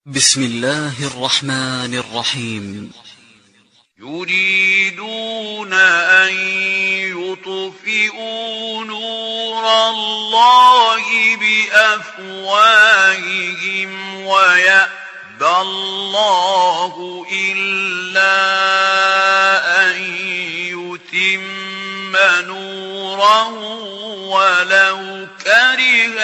بسم الله الرحمن الرحيم. يريدون أن يطفئوا نور الله بأفواههم ويأبى الله إلا أن يتم نوره ولو كره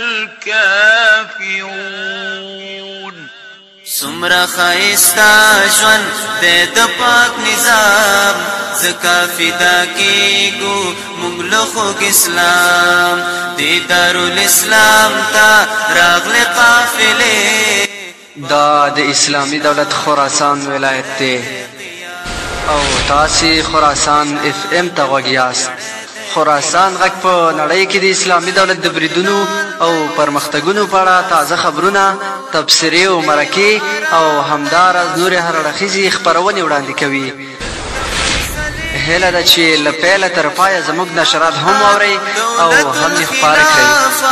الكافرون. سمرا خائستا جوان د پاک نظام زکا فدا کیگو مغلقو اسلام دی دارالاسلام تا راغل قافلے دا د اسلامی دولت خراسان ولایت ته او تاسې خراسان اف ام ته غوږ یاست. خراسان غږ په نړۍ کې د اسلامي دولت د بریدونو او پرمختګونو په اړه تازه خبرونه، تبصرې او مرکې او همداراز نورې هر اړخیزې خپرونې وړاندې کوي. هیله ده چې له پیله تر پایه زموږ نشرات هم واورئ او هم یې خپاره کړئ.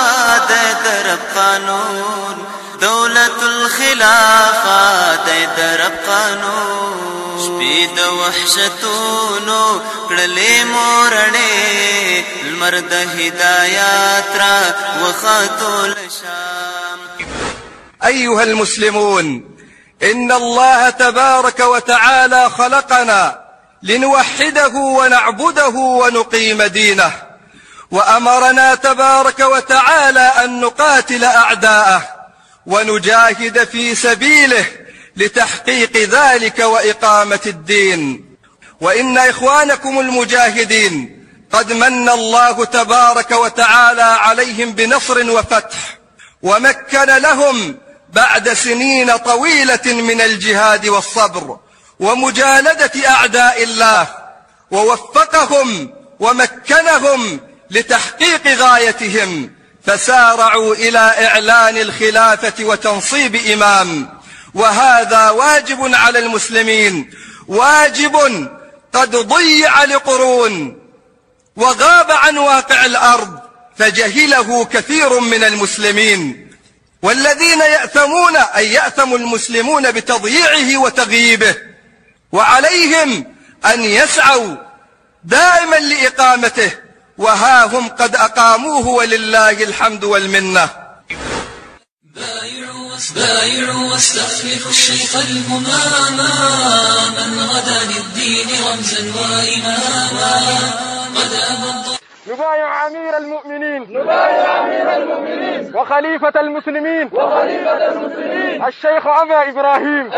دولت الخلافه د رب قانون شپې د وحشتونو کړلې مورړې لمر د هدایات را وخاتو لشام. أيها المسلمون، إن الله تبارك وتعالى خلقنا لنوحده ونعبده ونقيم دينه، وأمرنا تبارك وتعالى أن نقاتل أعداءه ونجاهد في سبيله لتحقيق ذلك وإقامة الدين. وإن إخوانكم المجاهدين قد من الله تبارك وتعالى عليهم بنصر وفتح، ومكن لهم بعد سنين طويلة من الجهاد والصبر ومجالدة أعداء الله، ووفقهم ومكنهم لتحقيق غايتهم، فسارعوا إلى إعلان الخلافة وتنصيب إمام. وهذا واجب على المسلمين، واجب قد ضيع لقرون وغاب عن واقع الأرض فجهله كثير من المسلمين، والذين يأثمون أي يأثم المسلمون بتضييعه وتغييبه، وعليهم أن يسعوا دائما لإقامته، وها هم قد أقاموه ولله الحمد والمنة. بايعوا واستخلفوا الشيخ الهماما من غدا للدين رمزا وإماما قد أبض. نبايع أمير المؤمنين وخليفة المسلمين الشيخ أبا إبراهيم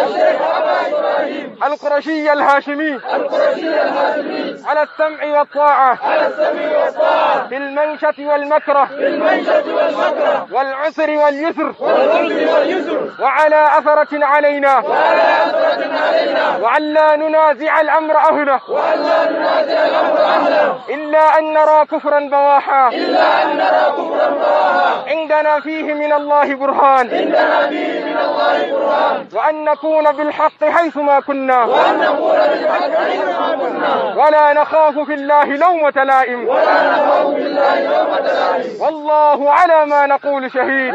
القرشي الهاشمي على السمع والطاعة في المنشة والمكره والعسر واليسر وعلى أثرة علينا وعلى ننازع الأمر أهله إلا أن نرى كفرا بواحا عندنا فيه من الله برهان وأن نكون بالحق حيثما كنا ولا نخاف في الله لومة لائم والله على ما نقول شهيد.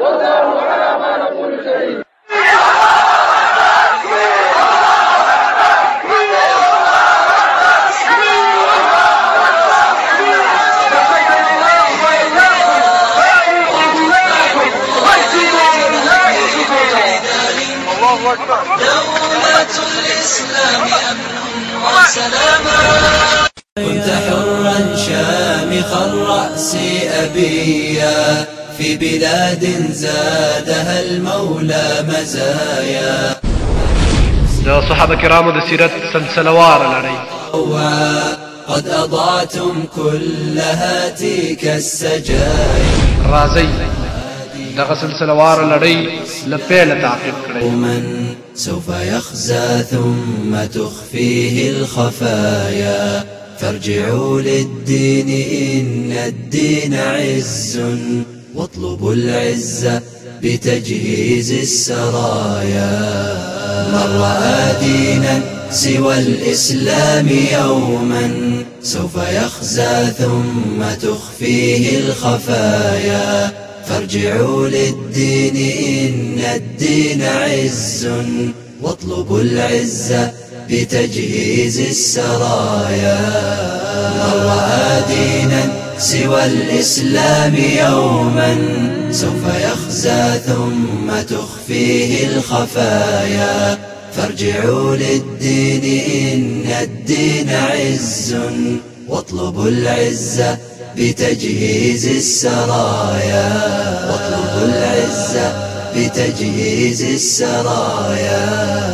دولة الإسلام أمن وسلاما. كنت حرا شامخ الرأس أبيا في بلاد زادها المولى مزايا. يا صحابة كرام د سیرت سلسلوار لري قد أضعتم كل هاتيك السجايا. رازي دغه سلسلوار لري لپیل تعقیب کړئ. من سوف يخزى ثم تخفيه الخفايا، فارجعوا للدين إن الدين عز، واطلبوا العزة بتجهيز السرايا. من رأى دينا سوى الإسلام يوما سوف يخزى ثم تخفيه الخفايا، فارجعوا للدين إن الدين عز واطلبوا العزة بتجهيز السرايا. من رأى دينا سوى الإسلام يوما سوف يخزى ثم تخفيه الخفايا. فارجعوا للدين إن الدين عز واطلبوا العزة بتجهيز السرايا. واطلبوا العزة بتجهيز السرايا.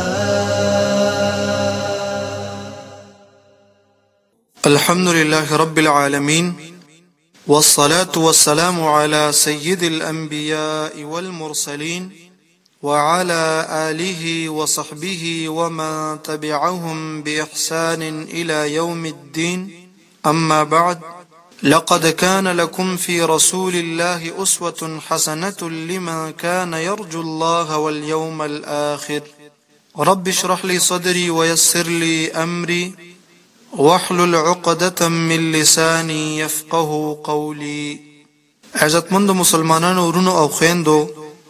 الحمد لله رب العالمين والصلاة والسلام على سيد الأنبياء والمرسلين وعلى آله وصحبه ومن تبعهم بإحسان إلى يوم الدين. أما بعد، لقد كان لكم في رسول الله أسوة حسنة لمن كان يرجو الله واليوم الآخر. رب اشرح لي صدري ويسر لي أمري واحلل عقدة من لساني يفقه قولي. عزتمند مسلمانانو ورونو او خويندو،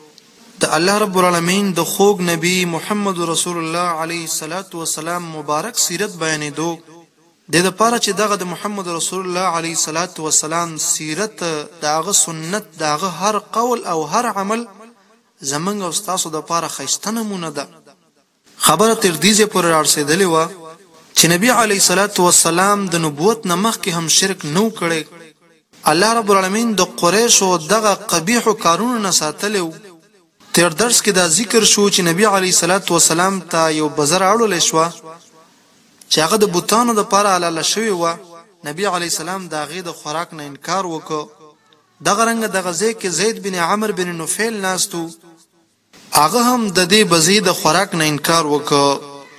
د الله رب العالمین د خوږ نبی محمد رسول الله علیه الصلاة والسلام مبارک سیرت بیانېدو د دې لپاره چې دغه د محمد رسول الله علیه الصلاة والسلام سیرت دغه سنت دغه هر قول او هر عمل زمونږ او تاسو د لپاره ښایسته نمونه ده. خبره تر دې پورې رسېدلې وه چې نبی علیه الصلاة والسلام د نبوت نه مخکې هم شرک نو کړی. الله رب العالمین د قریشو دغه قبیح کارونو نه ساتلی. تیر درس کې دا ذکر شو چې نبی علیه الصلاة والسلام ته یو بزر اړولی شوه چې هغه د بوتانو دپاره حلاله شوې وه. نبی علیه السلام د هغې د خوراک نه انکار وکړ. دغه رنګه دغه ځای کې زید بن عمر بن نفیل ناست و، هغه هم د دې بزې د خوراک نه انکار وکړ.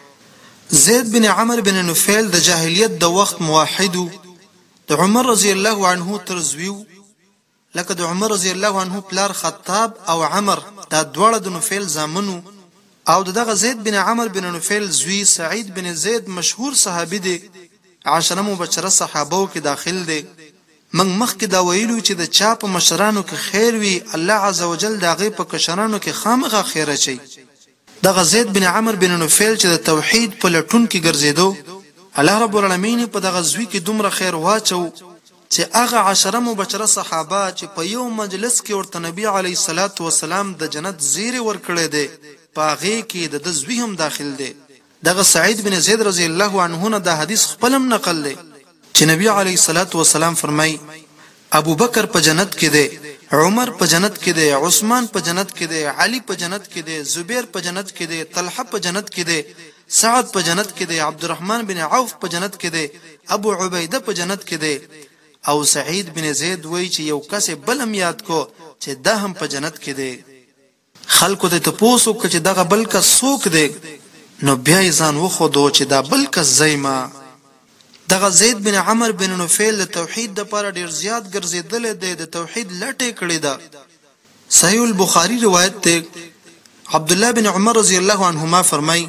زید بن عمر بن نفیل د جاهلیت د وخت موحد و، د عمر رضی الله عنه تر زوی، لکه د عمر رضی الله عنه پلار خطاب او عمر دا دواړه د نفیل زامنو، او دغه زید بن عمر بن نفیل زوی سعید بن زید مشهور صحابي دی، عشره مبشره صحابو کې داخل دی. من مخکې دا ویلو چې د چا په مشرانو کې خیر وي الله عزوجل د هغې په کشرانو کې خامخا خیر اچوي. دغه زید بن عمر بن نفیل چې د توحید په لټون کې ګرځېدو، الله رب العالمین په دغه زوی کې دومره خیر واچو چې هغه عشره مبشره صحابه چې په یو مجلس کې ورته نبی علیه الصلاة والسلام د جنت زیری ورکړی دی، په هغې کې د زوی هم داخل دی. دغه سعید بن زید رضی الله عنه نه دا حدیث خپل هم نقل دی چې نبی علیه الصلاة والسلام فرمای ابو بکر په جنت کې دی، عمر په جنت کې دی، عثمان په جنت کې دی، علی په جنت کې دی، زبیر په جنت کې دی، طلحه په جنت کې دی، سعد په جنت کې دی، عبدالرحمن بن عوف په جنت کې دی، ابو عبیده په جنت کې دی. او سعید بن زید وای چې یو کس بلم یاد کو چې دا هم په جنت کې دی. خلکو ته تپوس وکړه چې دغه بل کس څوک دی، نو بیا یې ځان وښودو چې دا بل کس زیما. دغه زید بن عمر بن نفیل د توحید دپاره ډیر زیات ګرځېدلی دی، د توحید لټې کړې ده. صحیح البخاري روایت دی، عبدالله بن عمر رضی الله عنهما فرمای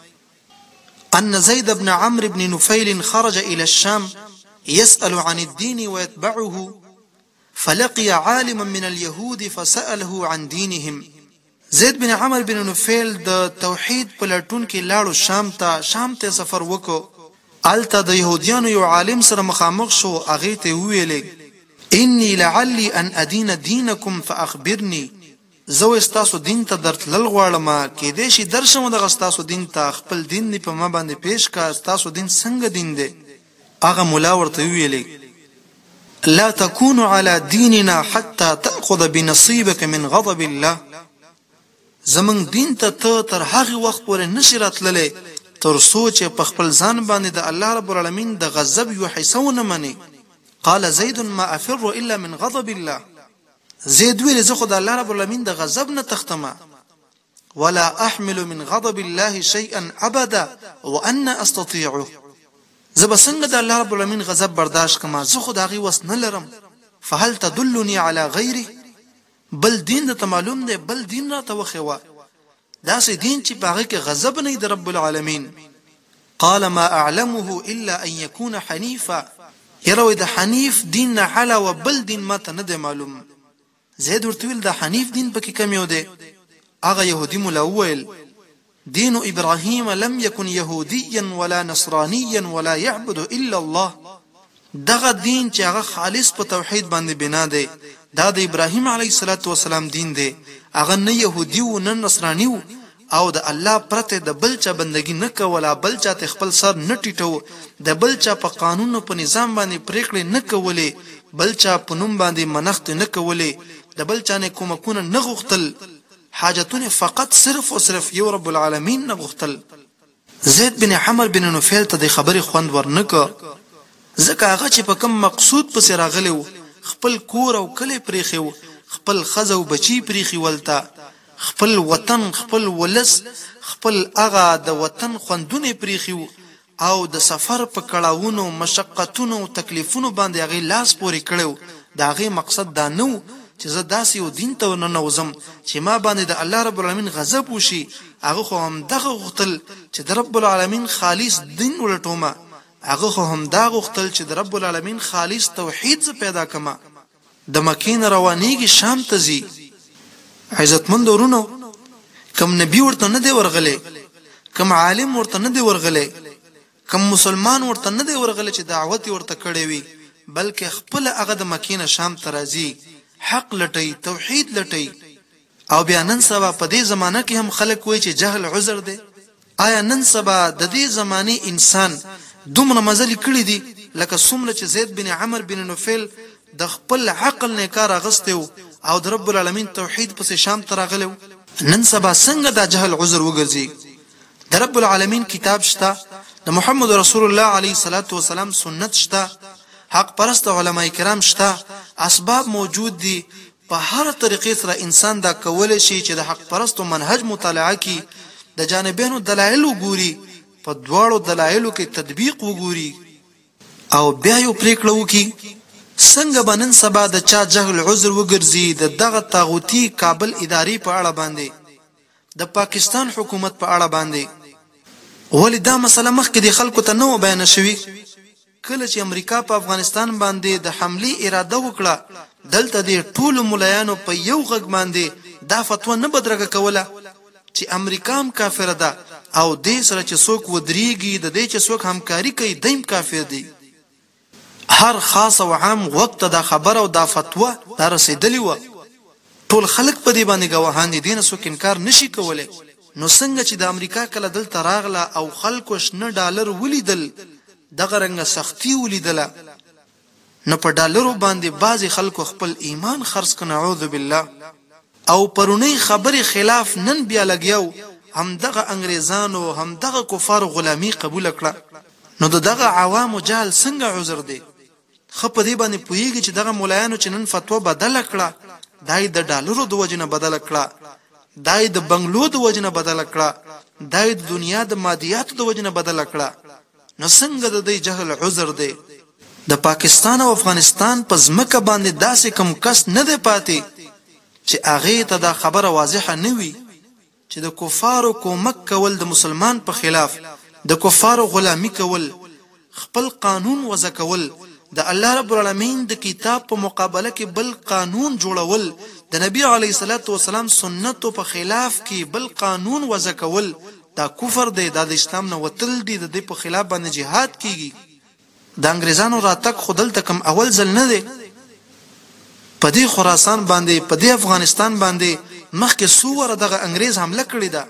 ان زید بن عمرو بن نفیل خرج الى الشام يسأل عن الدين ويتبعه فلقي عالما من اليهود فسأله عن دينهم. زید بن عمر بن نفیل د توحید په لټون کې لاړو شام ته سفر وکړو. الته د يهوديانو یو عالم سره مخامخ شو، هغې ته وویلې انی لعلی ان ادین دینکم فاخبرنی، زه ستاسو دین ته درتلل غواړم، کیدای شي درشم دغه ستاسو دین ته، خپل دین دی په ما باندې پیش کا، ستاسو دین څنګه دین دی؟ هغه مولا ورته ویلې لا تكون على ديننا حتى تأخذ بنصيبك من غضب الله، زمون دین ته تر هغه وخت پورې نشي راتللی تر څو چې په خپل ځان باندې د الله رب العالمین د غضب یو حصه ونه منې. قال زید ما افر الا من غضب الله، زید ویل زه خو د الله رب العالمین د غضب نه تختمه. ولا احمل من غضب الله شيئا ابدا وانا استطيعه، زه به څنګه د الله رب العالمین غضب برداشت کما، زه خو د هغې وس نه لرم. فهل تدلني على غیره، بل دین درته معلوم دی، بل دین راته وښیوه، داسې دین چې په هغې کې غضب نه وي د رب العالمین. قال ما اعلمه الا ان يكون حنيفا، یره وایي د حنیف دین نه علاوه بل دین ماته نه دی معلوم. زید ورته ویل دا حنیف دین پکې کم یو دی. هغه يهودي مولا وویل دين إبراهيم لم يكن يهوديا ولا نصرانيا ولا يعبد إلا الله. دغه دین چې هغه خالص په توحید باندې بنا دی دا د ابراهیم علیه السلام دین دی. هغه نه يهودي و نه نصراني و او د الله پرته د بل چا بندگی نه کوله، بل چا ته خپل سر نه ټیټو، د بل چا په قانون او په نظام باندې پریکړې نه کولې، بل چا په نوم باندې منښت نه کولې، د بل چا نه کومکونه نه غوښتل، حاجتونه فقط صرف او صرف یو رب العالمین نه غوښتل. زید بن عمرو بن نوفل ته د خبرې خوند ورنکه، ځکه هغه چې په کوم مقصود پسې راغلی و خپل کور او کلی پریښی و، خپل ښځه او بچي پریښي ولته، خپل وطن، خپل ولس، خپل هغه د وطن خوندونه پریښي و او د سفر په کړاوونو، مشقتونو او تکلیفونو باندې هغې لاس پورې کړی و. د هغې مقصد دا نه و چې زه داسې یو دین ته ورننوځم چې ما باندې د الله رب العالمین غضب وشي. هغه خو همدغه غوښتل چې د رب العالمین خالص دین ولټومه، هغه خو همدا غوښتل چې د رب العالمین خالص توحید زه پیدا کما. د مکې نه روانېږي شام ته ځي. عزتمند ورونو، کم نبی ورته نه دی ورغلی، کم عالم ورته نه دی ورغلی، کم مسلمان ورته نه دی ورغلی چې دعوت ورته کړی وي، بلکې خپل هغه د مکې نه شام ته راځي، حق لټي، توحید لټي. او بیا نن سبا په دې زمانه کې هم خلک وایي چې جهل عذر دی. آیا نن سبا د دې زمانه انسان دومره مزلې کړې دي لکه څومره چې زید بن عمرو بن نوفل د خپل عقل نه کار اغستی او د رب العالمین توحید پسې شام ته راغلی؟ نن سبا څنګه دا جهل عذر وګرځي؟ د رب العالمین کتاب شته، د محمد رسول الله علیه الصلاۃ والسلام سنت شته، حق پرست علماء کرام شته، اسباب موجود دي. په هر طریقې سره انسان دا کولای شي چې د حق پرستو منهج مطالعه کی، د جانبینو دلایل وګوري، په دواړو دلایلو کې تطبیق وګوري او بیا یو پریکړه وکړي. څنګه بنن سبا د چا جهل عذر وګرځي د دغه طاغوتی کابل ادارې په اړه باندې، د پاکستان حکومت په اړه باندې. ولی دا مسله مخکې د خلکو ته نه بیان شوی. کله چې امریکا په افغانستان باندې د حمله اراده وکړه، دلته د ټولو ملایانو په یو غږ باندې دا فتوا نه بدرګه کوله چې امریکا هم کافر ده او دې سره چې څوک ودرېږي، د دې چې څوک همکاري کوي دیم کافر دی. هر خاص او عام وخت دا خبر او دا فتوا دا رسیدلی و. ټول خلک په دې باندې گواهان دي، دین څوک انکار نشي کولای. نو څنګه چې د امریکا کله دلته راغله او خلکو شنه ډالر ولیدل، دغه رنګ سختی ولیدله، نو په ډالرو باندې بعضی خلکو خپل ایمان خرڅ کړ، نعوذ بالله. او پرونی خبرې خلاف نن بیا لګیاو، هم دغه انګریزانو هم دغه کفار غلامی قبول کړه. نو دغه عوام جهل څنګه عذر دی؟ خپ دې باندې پویږي چې دغه مولایانو چې نن فتوا بدل کړه، دای د ډالرو د وجنه بدل کړه، دای د بنگلو د وجنه بدل کړه، دای د دنیا د مادیاتو د وجنه بدل کړه. نو څنګه د دې جهل عذر دی؟ د پاکستان او افغانستان په ځمکه باندې داسې کم کس نه دی پاتې چې هغه ته دا خبره واضحه نه وي چې د کفارو کومک کول د مسلمان په خلاف، د کفارو غلامی کول، خپل قانون وضع کول، د الله رب العالمین د کتاب په مقابله کې بل قانون جوړول، د نبی علیه الصلاۃ والسلام سنتو په خلاف کې بل قانون وضع کول، دا کفر دی، دا د اسلام نه وتل دی، د دې په خلاف باندې جهاد کیږي. د انګریزانو راتګ خودل تکم اول ځل نه دی. په دې خراسان باندې، په دې افغانستان باندې مخکې سوره دغه انګریز حمله کړې ده،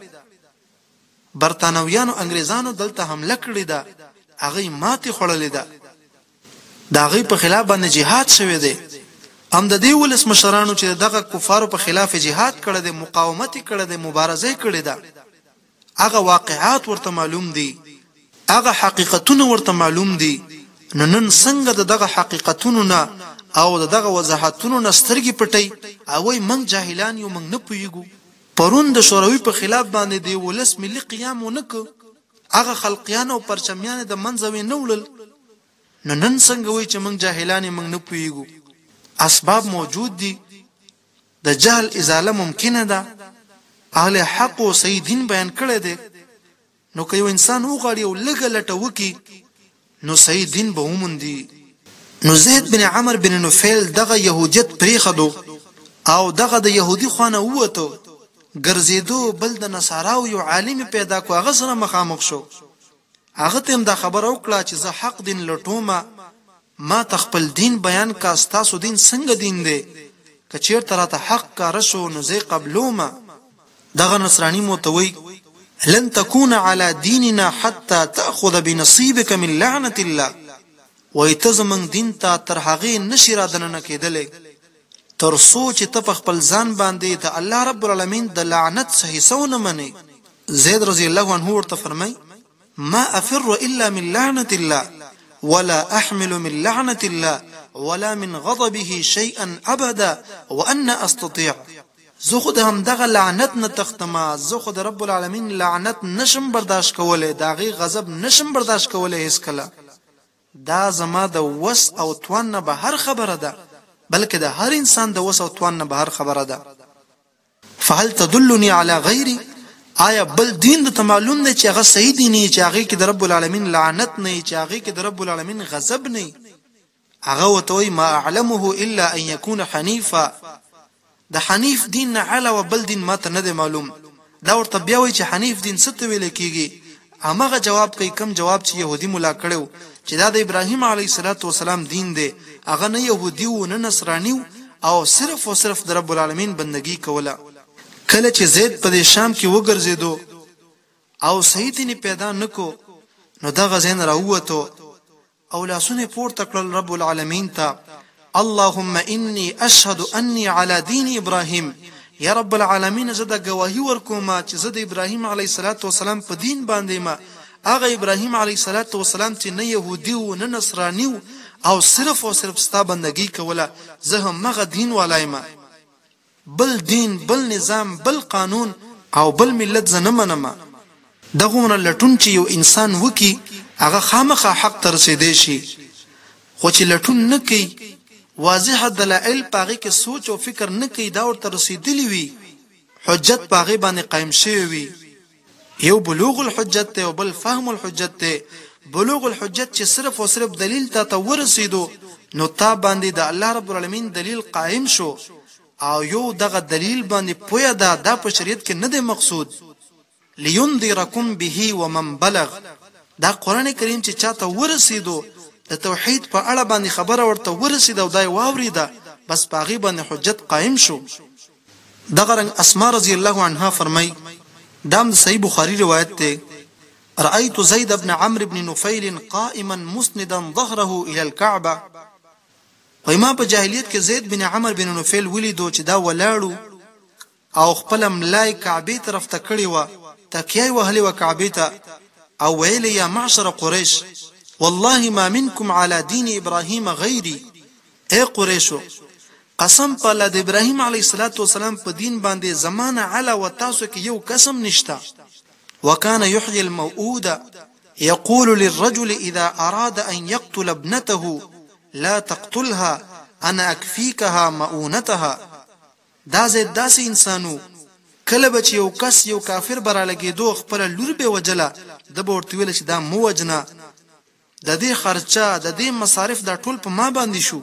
برتانویانو انګریزانو دلته حمله کړې ده، هغه ماتې خوړلې ده، د هغه په خلاف باندې جهاد شوی دی. هم د دې ولس مشرانو چې دغه کفارو په خلاف جهاد کړی دی، مقاومت کړی دی، مبارزه کړې ده، هغه واقعات ورته معلوم دي، هغه حقیقتونه ورته معلوم دي. نو نن څنګه دغه حقیقتونو نه او دغه وضاحتونو نه سترګې پټي او وای موږ جاهلان یو، موږ نه پوهیږو. پرون د شوروي په خلاف باندې دی ولس ملي قیام ونکړ، هغه خلقیان او پرچمیان د منځوي نه وړل. نو نن څنګه وای چې موږ جاهلان موږ نه پوهیږو؟ اسباب موجود دي، د جهل ازاله ممکنه ده. اهل حق او صحیح دین بیان کړی دی. نو که یو انسان وغواړي او لږه لټه وکړي نو صحیح دین به وموندي. نو زید بن عمرو بن نوفل دغه يهودیت پریخدو او دغه د يهودي خوانه ووته ګرځېدو بل د نصاراو یو عالم پیدا کو هغه سره مخامخ شو هغه ته دا خبر او کړه چې زه حق دین لټومه ما تخپل دین بیان کا ستاسو دین څنګه دین دی کچیر تر ته حق کار شو نو زه قبلومه دغه نصرانی موتوي لن تكون على ديننا حتى تأخذ بنصيبك من لعنة الله ويتزمن دین ته تر هغه نشرا دننه کېدلې تر سوچ ته په خپل ځان باندې ته الله رب العالمین د لعنت صحیح سونه مني زید رضی الله عنه ورته فرمای ما افر الا من لعنة الله ولا احمل من لعنة الله ولا من غضبه شيئا ابدا وانا استطيع زه خود هم دغه لعنت نه تختما زه خود رب العالمین لعنت نشم برداشت کوله داغي غضب نشم برداشت کوله هیڅ کله دا زما د وس او توان نه بهر خبره ده بلکې د هر انسان د وس او توان نه بهر خبره ده فهل تدلني على غيري آیا بل دین د معلوم نه چې هغه صحیح دي چې هغه کې د رب العالمین لعنت نه چې هغه کې د رب العالمین غضب نه هغه وتوي ما اعلمه الا ان يكون حنيفا د حنیف دین نه علاوه بل دین ماته نه دی معلوم دا ورته بیا وایي چې حنیف دین څه ته ویل کیږي هغه جواب کوي کم جواب چې يهودي مولا کړو چې دا د ابراهیم علیه السلام دین دی هغه نه يهودي و نه نصرانی او صرف او صرف د رب العالمین بندگی کوله کله چې زید په شام کې وګرځیدو او صحیح دین پیدا نکو نو دا غزين راووتو او لاسونه پورته کړل رب العالمین ته اللهم اني اشهد اني على دين ابراهيم يا رب العالمین زدا گواهی ورکوما چې زدا ابراهیم علیه السلام په دین باندې ما هغه ابراهیم علیه السلام چې نه يهودي او نه نصرانی او صرف او صرف ستا بندگی کوله زه هم مغه دین ولایم بل دین بل نظام بل قانون او بل ملت زنه منما دغه لټون چې یو انسان وکي هغه خامخه حق تر رسیدي شي خو چې لټون نه کوي واضح دلائل پاغي کې سوچ او فکر نه کوي دا ورته رسیدلی وي حجت پاغي باندې قائم شوی وي یو بلوغ الحجت ته او بل فهم الحجت ته بلوغ الحجت چې صرف او صرف دلیل ته ورسېدو نو تا باندې د الله رب العالمین دلیل قائم شو او یو دغه دلیل باندې پویا دا د شریعت کې نه دی مقصود لينذركم به ومن بلغ دا قران کریم چې چاته ورسېدو د توحید په اړه باندې خبره ورته ورسېده او دای واوریده بس باغی باندې حجت قائم شو دغه رنګ اسماء رضی الله عنها فرمای دام صحیح بخاری روایت ته رأيت زيد بن عمرو بن نفيل قائما مسندا ظهره الى الكعبه وما په جاهلیت کې زید بن عمرو بن نفيل ولیدو چې دا ولاړو او خپل ملای کعبه طرف ته کړی و تکیه وهلی و کعبه ته او ویل یا معشر قریش والله ما منكم على دين ابراهيم غيري اے قریشو قسم په الله د ابراهيم عليه السلام په دین باندې زمانه علا و تاسو کې یو قسم نشتا وكان يحيي الموءودة يقول للرجل اذا اراد ان يقتل ابنته لا تقتلها انا اكفيكها مؤونتها دا زید داسې انسانو کله بچ یو کس یو کافر براله کې دوه خپل لور به وجلا د ورته ویل چې دا مو وجنا د دې خرچه د دې مصارف دا ټول په ما باندې شو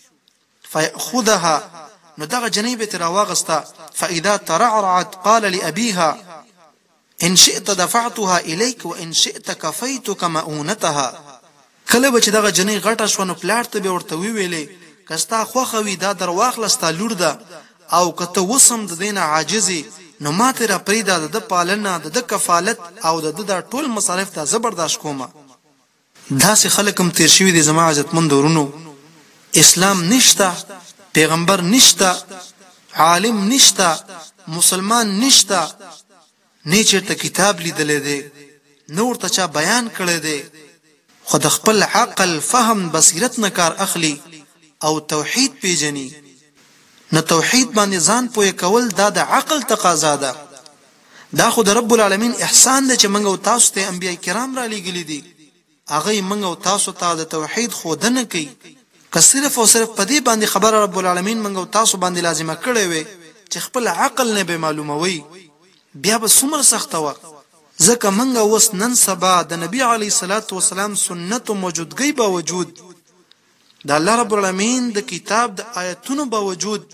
فياخذها نو دغه جنیبه تر واغستا فاذا ترعرعت قال لابيها ان شئت دفعتها اليك وان شئت كفيتك مؤونتها کله بچ دغه جنې غټه شونه پلاټ ته به ورته ویلې کستا خوخوي دا در واخلستا لور ده او کته وسم د دینه عاجزي نو ماته را پریدا د پالنه د کفالت او د ټول مصارف ته زبرداشت کومه داسې خلکم تیر شوی دي زما عزتمن دورونو اسلام نشتا پیغمبر نشتا عالم نشتا مسلمان نشتا نه چیرته کتاب لیدل دي نور ته چا بیان کړی دی خود خپل عقل فهم بصیرت نه کار اخلي او توحید پیژني نه توحید باندې ځان پوي کول دا د عقل تقاضا ده دا خود رب العالمین احسان ده چې موږ او تاسو ته انبیای کرام را لېږلي دي هغه موږ او تاسو ته د توحید خودنه کوي که صرف او صرف په دې باندې خبر رب العالمین موږ او تاسو باندې لازمه کړې وي چې خپل عقل نه به معلوموي بیا به څومره سخت و ځکه موږ اوس نن سبا د نبی علی صلوات و سلام سنت او موجودګۍ باوجود د الله رب العالمین د کتاب د آیتونو باوجود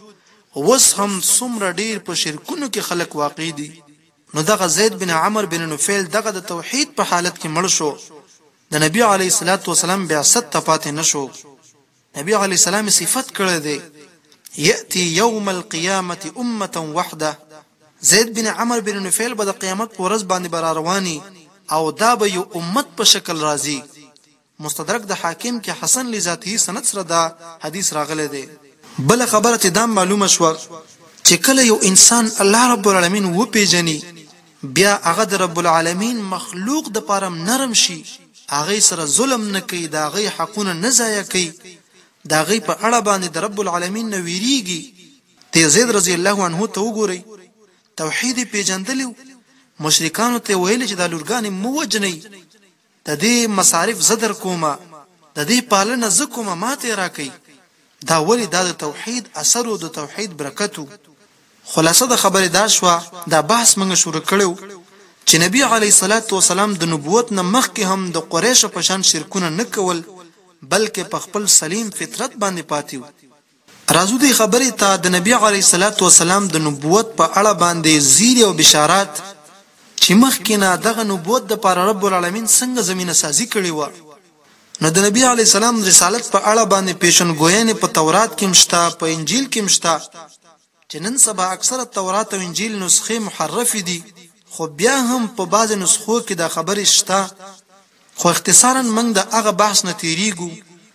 وس هم څومره ډیر په شرکونو کې خلک واقع دي. نو دغه زید بن عمرو بن نفیل دغه د توحید په حالت کې مړ شو. د نبی علیه الصلاۃ والسلام بعثت ته پاتې نشو. نبی علیه السلام صفت کړی دی یأتی یوم القیامة امة وحده. زید بن عمرو بن نفیل به د قیامت په ورځ باندې بر رواني او دا به یو امت په شکل راځي. مستدرک د حاکم کې حسن لذاتی سند سره دا حدیث راغلی دی. بل خبره ته دا معلومه شو چې کله یو انسان الله رب العالمین و پیژني بیا هغه د رب العالمین مخلوق د پاره نرم شي، هغه سره ظلم نه کوي، دا هغه حقونه نه ضایع کوي، دا هغه په اړه باندې د رب العالمین نه ویریږي. ته زید رضی الله عنه ته وګورئ، توحید پیژندلو مشرکانو ته ویل چې د لورګانې مو وجنی، د دې مصارف زدر کومه، د دې پالنه ز کومه ماته راکې. دا ولی دا د توحید اثر او د توحید برکتو. خلاصه د خبره دا شو، دا بحث موږ شروع کړو چې نبی علی صلوات و سلام د نبوت نه مخکې هم د قریش په شان شرکونه نه کول، بلکې په خپل سلیم فطرت باندې پاتیو. راځو دې خبرې ته د نبی علی صلوات و سلام د نبوت په اړه باندې زیر او بشارات چې مخکې نه دغه نبوت د پر رب العالمین څنګه زمينه سازي کړې و. نو د نبی علی سلام رسالت په اړه باندې پیشنګوینې په تورات کې مشته، په انجیل کې مشته، چې نن سبا اکثره تورات او انجیل نسخې محرف دي، خو بیا هم په بعض نسخو کې دا خبرې شته. خو اختصارا موږ د هغه بحث نه تیریږو.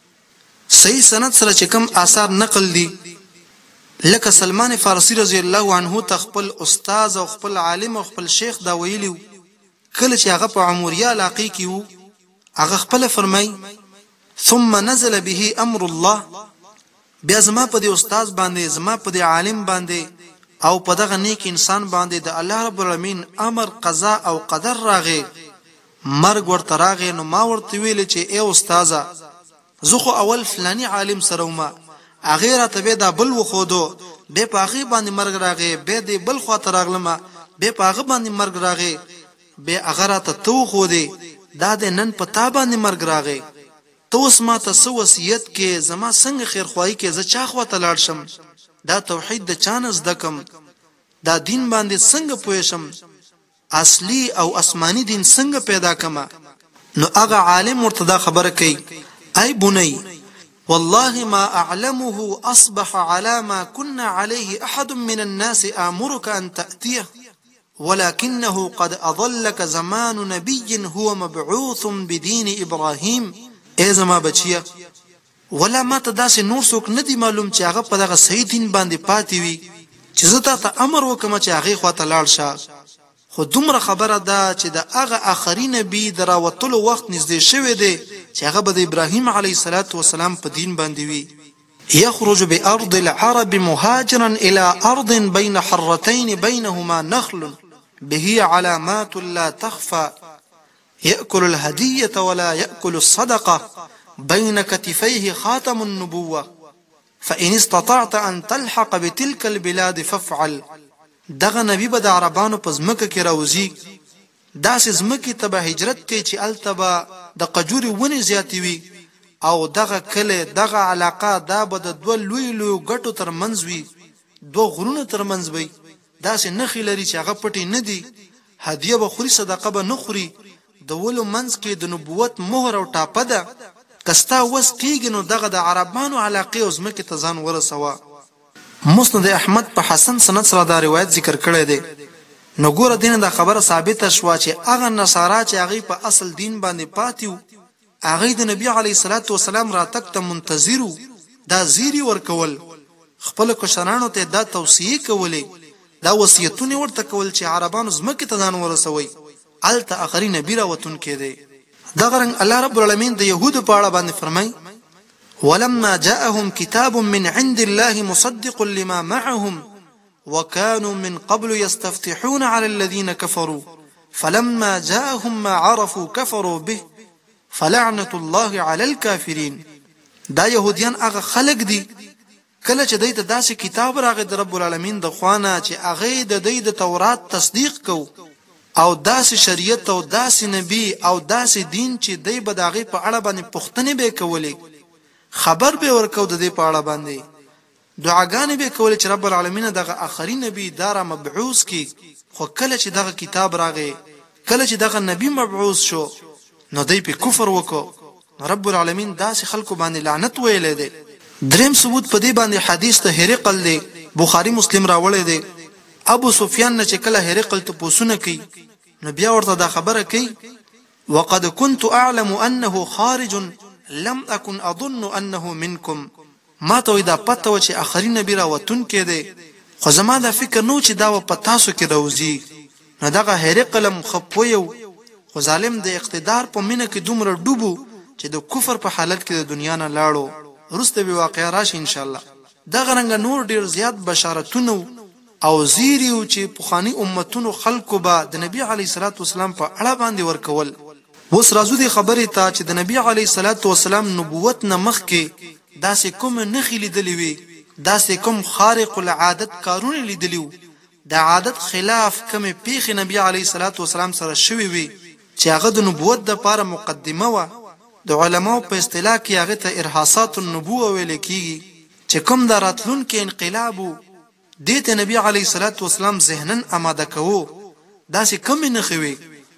صحیح سند سره چې کوم آثار نقل دي، لکه سلمان فارسی رضی الله عنه ته خپل استاد او خپل عالم او خپل شیخ دا ویلیو، کله چې هغه په عموریه علاقه کې وو، هغه خپل فرمای ثم نزل به امر الله. بیا زما په دې استاد باندې، زما په دې عالم باندې او په دغه نیک انسان باندې د الله رب العالمین امر قضا او قدر راغی. مرګ ورته راغی. نو ما ورته ویل چې ای استاده، زه خو اول فلانی عالم سره وم، هغه راته به دا بل وخودو، به په هغه باندې مرګ راغی، به دې بل خواته راغلم، به په هغه باندې مرګ راغی، به هغه راته تو خو دې دا د نن په تا باندې مرګ راغی. تو اوس ما ته سو وصیت کې زما څنګه خیر خوای کې ز چا خواته لاړ شم، دا توحید د چانس دکم، دا دین باندې څنګه پوه شم، اصلي او آسماني دین څنګه پیدا کما. نو هغه عالم ورته خبره کوي، ای بني والله ما اعلمه اصبح على ما كنا عليه احد من الناس امرك ان تاتيه ولكنه قد اضلك زمان نبي هو مبعوث بدين ابراهيم. ای زما بچیا، ولا ما ته داسې نور څوک ندي معلوم چې هغه په دغه صحیح دین باندې پاتې وي چې زه ته امر وکم چې هغه خواته لاړ شه. خو دومره خبره ده چې د هغه آخري نبی دراوتلو وخت نږدې شوی دی چې هغه به د ابراهیم علیه السلام په دین باندې وي. يخرج بأرض العرب مهاجرا إلى أرض بين حرتين بينهما نخل به علامات لا تخفى يأكل الهدية ولا يأكل الصدقة بين كتفيه خاتم النبوة فإن استطعت أن تلحق بتلك البلاد فافعل. دغه نبی به د عربانو په ځمکه کې راوځي، داسې ځمکې ته به هجرت کوي چې هلته به د قجورې ونې زیاتې وي، او دغه کلی دغه علاقه دا به د دوه لویو ګټو ترمنځ وي، دوه غرونو ترمنځ وي، داسې نښې لري چې هغه پټې نه دي. هدیه به خوري، صدقه به نه خوري. د ولو منځ کې د نبوت مهر او ټاپه ده. که ستا وس کېږي نو دغه د عربانو علاقې او ځمکې ته ځان ورسوه. مسند احمد په حسن سند سره دا روایت ذکر کړی دی. نو ګوره دینه دا خبره ثابته شوه چې هغه نصارا چې هغه په اصل دین باندې پاتیو، هغه د نبی علیه الصلاۃ والسلام راتګ ته منتظرو، دا زیری ورکول، خپل کشرانو ته دا توصیه کولې، دا وصیتونه ورته کول چې عربانو ځمکې ته ځان ورسوي. الته اخري نبی راوتون کېده. دا غرنګ الله رب العالمین د يهودو په اړه باندې فرمای ولما جاءهم كتاب من عند الله مصدق لما معهم وكانوا من قبل يستفتحون على الذين كفروا فلما جاءهم ما عرفوا كفروا به فلعنة الله على الكافرين. دا يهوديان هغه خلق دي کله چې دوی ته داسې کتاب راغی د رب العالمین د خوانه چې هغه د دوی د تورات تصدیق کو او داسې شریعت او داسې نبی او داسې دین چې دوی به داغه په اړه باندې پوښتنې به کولې، خبر به ورکو د دې په اړه باندې، دعاګانې به کول چې رب العالمین دغه آخري نبی دارا مبعوث کی. خو کله چې دغه کتاب راغی، کله چې دغه نبی مبعوث شو، نو دوی په کفر وکړو. رب العالمین داسې خلکو باندې لعنت ویلې دی. دریم ثبوت په دې باندې حدیث ته هرقل دی، بخاری مسلم راوړی دی. ابو سفیان نه چې کله هرقل ته پوښتنه کوي، نو بیا ورته دا خبره کوي: وقد كنت اعلم انه خارج لم اكن اظن انه منكم. ما ته دا پته و چې آخري نبی را وتون کې دی، خو زما دا فکر نو چې دا په تاسو کې راوځي. نو دغه هرقل خپویو، خو ظالم د اقتدار په مینه کې دومره ډوبو چې د کفر په حالت کې د دنیا نه لاړو. وروسته به واقعا راشي ان شاء الله. دغه رنګ نور ډیر زیات بشارتونه او زیریو چې پخوانی امتونو خلکو به د نبی علی صلوات والسلام په اړه باندې ورکول. اوس راځو د خبرې ته چې د نبی علی صلوات والسلام نبوت نه مخکې داسې کوم نخې لیدلې وي، داسې کوم خارق العادت کارونه لیدلی وو، د عادت خلاف کوم پیښې نبی علی صلوات والسلام سره شوي وي چې هغه د نبوت د لپاره مقدمه و. د علماو په اصطلاح کې هغه ته ارهاصات النبوه ویل کیږي چې کوم د راتلونکي انقلاب وو، دې ته نبی علی صلوات والسلام ذهنن آماده کوو. داسې کوم نه خوي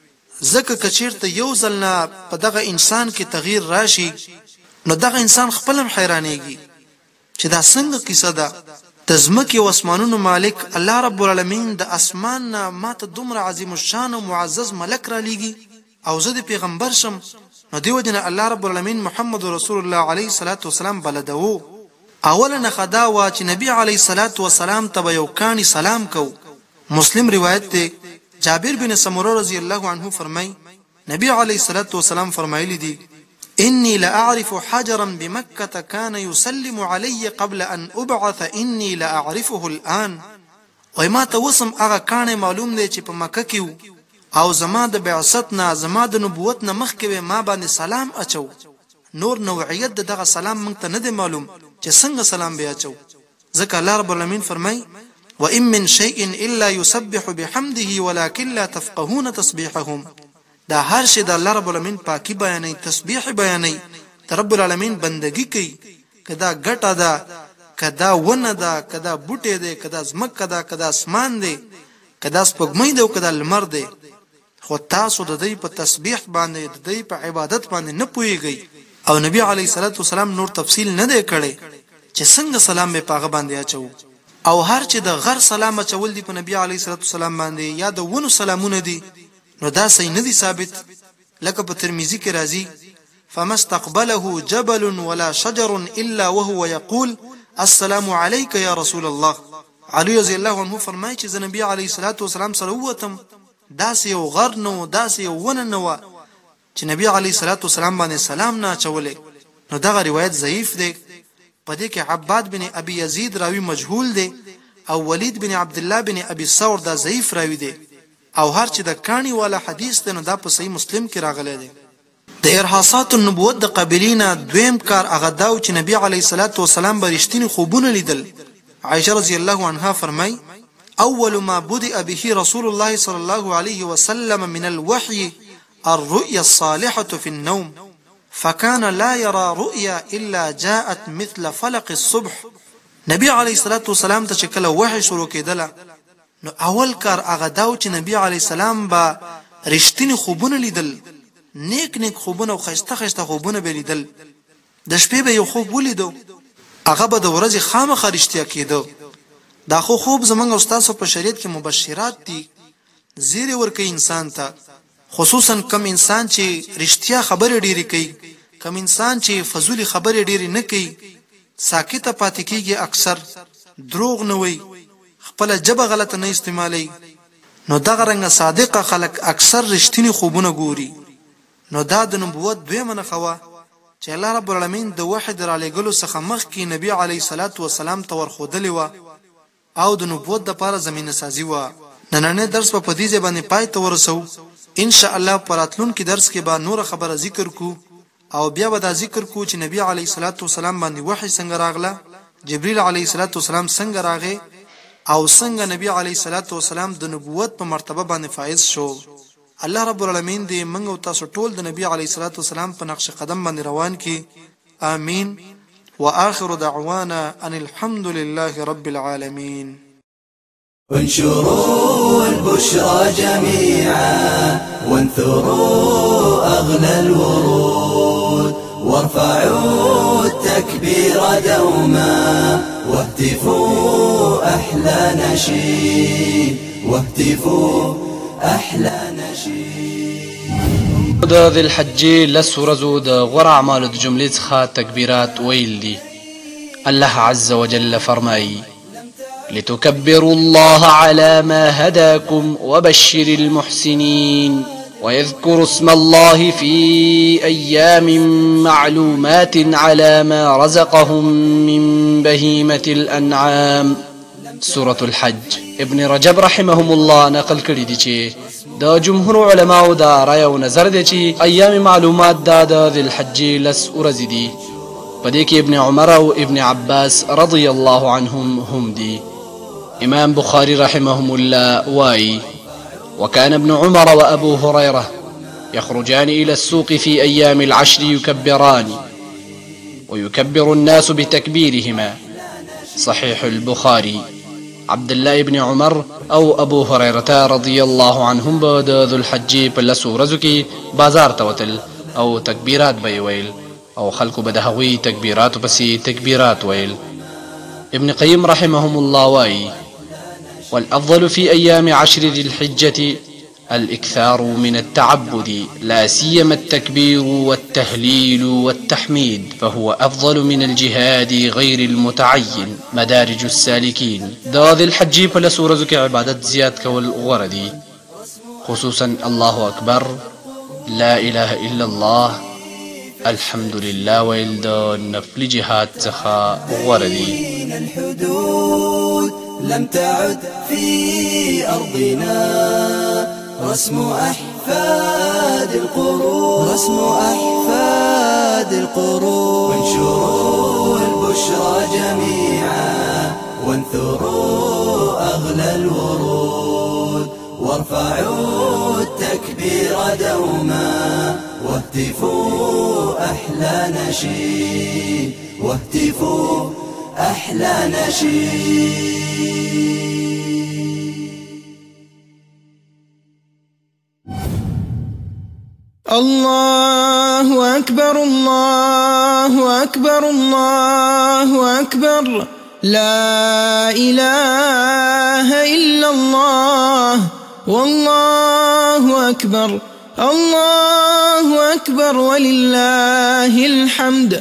ځکه کچیرته یو ځل نه په دغه انسان کې تغییر راشي، نو دغه انسان خپل هم حیرانېږي چې دا څنګه کیسه ده. د ځمکې او اسمانونو مالک الله رب العالمین د اسمان نه ماته دومره عظیم الشان او معزز ملک را لیږي او زه د پیغمبر شم. نو دیو جن الله رب العالمین محمد رسول الله علیه الصلاۃ والسلام بلدو. اوله خدا وا چې نبی علیه الصلاۃ والسلام ته یو کانی سلام کو. مسلم روایت ته جابر بن سمره رضی الله عنه فرمای نبی علیه الصلاۃ والسلام فرمایلی دي: إني لأعرف حجرا بمكة كان يسلم علي قبل أن أبعث إني لأعرفه الآن. وما توسم أغا كان معلوم دي چې په مکه کې او زما د بعثت نه زما د نبوت نه مخکې ما باندې سلام اچو. نور نوعیت دغه سلام مونږ ته نه دی معلوم چې څنګه سلام بیا اچو. ځکه الله رب العالمین فرمای: وإن من شيء إلا يسبح بحمده ولكن لا تفقهون تسبيحهم. دا هر شی د الله رب العالمین پاکي بیانې، تسبیح بیانې، د رب العالمین بندگی کوي. کدا ګټه ده، کدا ونه ده، کدا بوټي ده، کدا زمکه ده، کدا اسمان ده، کدا سپوږمۍ ده او کدا لمر ده. خو تاسو د دې په تسبیح باندې، د دې په عبادت باندې نه پوهیږئ. او نبی علیه الصلاۃ والسلام نور تفصیل نه دی کړی چې څنګه سلام به پاغه باندې اچو. او هر چې د غر سلام اچول دی په نبی علیه الصلاۃ والسلام باندې یا د ونو سلامونه دي، نو دا صحیح نه دي ثابت. لکه په ترمذی کې راځي: فما استقبله جبل ولا شجر الا وهو يقول السلام عليك يا رسول الله. علی رضی الله عنه فرمایي چې نبی علیه الصلاۃ والسلام سره ووتم، داسې یو غر نو، داسې یو ونه نو چې نبی علیه الصلاۃ والسلام باندې سلام نه اچولې. نو دغه روایت ضعیف دی. په دې کې عباد بن ابي يزيد راوي مجهول دی او ولید بن عبد الله بن ابي ثور دا ضعیف راوي دی. او هر چې د کانی والا حدیث دی نو دا په صحیح مسلم کې راغلی دی. د ارهاصات النبوت د قابلینا دویم کار هغه دا چې نبی علیه الصلاۃ والسلام به رښتینی خوبونه لیدل. عائشه رضی الله عنها فرمای: اول ما بدأ به رسول الله صلى الله عليه وسلم من الوحي الرؤيا الصالحة في النوم فكان لا يرى رؤيا إلا جاءت مثل فلق الصبح. نبی علیه الصلاۃ والسلام ته چې کله وحی شروع کېدله، نو اول کار هغه دا چې نبی علیه السلام به رښتینی خوبونه لیدل، نیک نیک خوبونه او خسته خسته خوبونه به لیدل. د شپې به یو خوب ولیدو، هغه به د ورځې خامخا رښتیا کېدو. دا خوب زمونږ استادو په شریعت کې مبشرات دي، زیری ورکوي انسان ته. خصوصا کم انسان چې رښتیا خبرې ډېری کوي، کم انسان چې فضول خبرې ډېری نه کوي، ساکته پاتې کیږي، اکثر دروغ نه وایي، خپل جبه غلطه نه استعمالي. نو دغه رنګ صادقه خلک اکثر رښتینی خوبونه ګوري. نو دا د نبوت دویمه نښه چې الله رب العالمین د وحی را لېږلو څخه مخکې نبی علیه الصلاۃ والسلام ته ورښودلې وه او د نبوت لپاره زمینه سازي وه. نننی درس په دې ځای باندې پای ته ورسو. ان شاء الله په راتلونکي درس کې به نور خبره ذکر کو او بیا به دا ذکر کو چې نبی علیه الصلاۃ والسلام باندې وحی څنګه راغله، جبرئیل علیه الصلاۃ والسلام څنګه راغی او څنګه نبی علیه الصلاۃ والسلام د نبوت په مرتبه باندې فائز شو. الله رب العالمین دې موږ او تاسو ټول د نبی علیه الصلاۃ والسلام په نقش قدم باندې روان کړي. آمین. وآخر دعوانا أن الحمد لله رب العالمين. انشروا البشرى جميعا وانثروا أغلى الورود وارفعوا التكبير دوما واهتفوا أحلى نشيد واهتفوا أحلى نشيد. د ذی الحجې لس ورځو د غوره اعمالو د جملې څخه تکبیرات ویل دي. الله عز وجل فرمایي: لتكبروا الله على ما هداكم وبشر المحسنين ويذكروا اسم الله في أيام معلومات على ما رزقهم من بهيمة الأنعام. سورة الحج. ابن رجب رحمهم الله نقل کړي دي چې د جمهور علماو دا رای او نظر دی چې ایام معلومات د ذی الحجې لس ورځې دي. په دې کې ابن عمر او ابن عباس رضی الله عنهم هم دي. امام بخاري رحمهم الله واي: وكان ابن عمر وأبو هريرة يخرجان إلى السوق في أيام العشر يكبران ويكبر الناس بتكبيرهما. صحيح البخاري. عبد الله بن عمر او ابو هريره رضي الله عنهم د ذو الحجې په لسو ورځو کې بازار ته وتل او تکبیرات به ویل او خلکو به د هغوی تکبیراتو پسې تکبیرات ویل. ابن قیم رحمهم الله وايي: والأفضل في أيام عشر ذي الحجة الإكثار من التعبد لا سيما التكبير والتهليل والتحميد فهو أفضل من الجهاد غير المتعين. مدارج السالكين. دا ذي الحجې په لسو ورځو کې عبادت زیات کول غوره دي، خصوصا الله أكبر، لا إله إلا الله، الحمد لله ویل د نفل جهاد څخه غوره دي. لم تعد في أرضنا رسم أحفاد القرون وانشروا البشرى جميعا وانثروا أغلى الورود وارفعوا التكبير دوما واهتفوا أحلى نشيد واهتفوا أحلى نشيد. الله أكبر الله أكبر الله أكبر لا إله إلا الله والله أكبر الله أكبر ولله الحمد.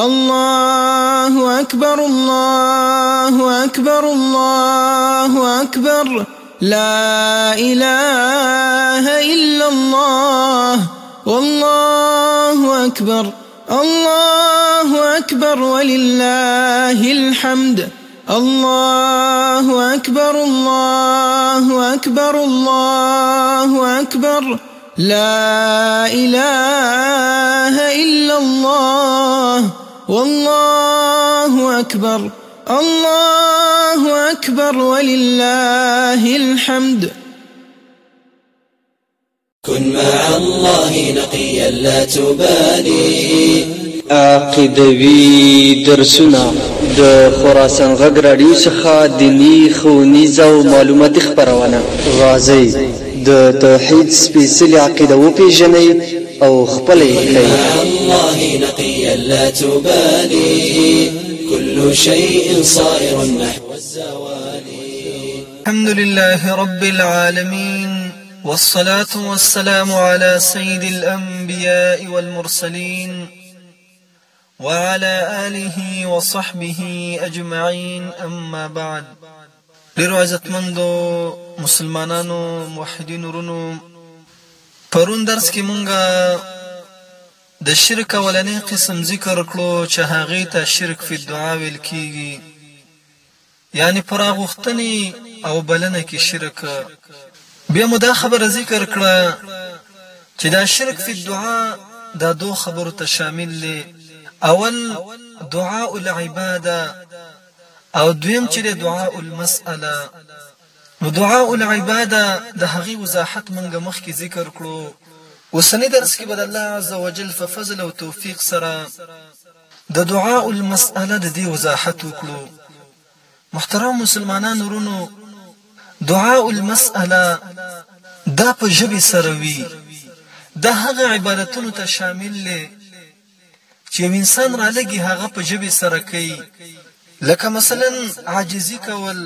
الله أكبر الله أكبر الله أكبر لا إله إلا الله والله أكبر الله أكبر ولله الحمد. الله أكبر الله أكبر الله أكبر لا إله إلا الله والله أكبر الله أكبر ولله الحمد. كن مع الله نقيا لا تبالي. عقیدوي درسونه د خراسان غږ راډیو څخه دیني ښوونیز او معلوماتي خپرونه. راځئ د توحید سپېڅلې عقیده وپېژنئ او خپله یې کړئ. مع الله نقيا لا تبالي كل شيء صائر نحو الزوال. الحمد لله رب العالمين والصلاة والسلام على سيد الأنبياء والمرسلين وعلى آله وصحبه أجمعين. أما بعد. ډیرو عزتمندو مسلمانانو موحدین ورونو، پرون درس کې مونږه د شرک اولنی قسم ذکر کړو چې هغه ته شرک فی الدعاء ویل کیږي، یعنی پراغختنی او بلنه کې شرک. بیا مو دا خبره ذکر کړه چې دا شرک فی الدعاء دا دو خبرو ته شامل دی. اول دعاء العباده او دویم چې دعاء المسأله. نو دعاء العباده د هغې وضاحت مونږ مخکې ذکر کړو. اوسنی درس کې به د الله عز وجل په فضل او توفیق سره د دعاء المسأله د دې وضاحت وکړو. محترم مسلمانانو ورونو، دعاء المسأله دا په ژبې سره وي، دا هغه عبادتونو ته شامل دی چې یو انسان را لګي هغه په ژبې سره کوي، لکه مثلا عاجزي کول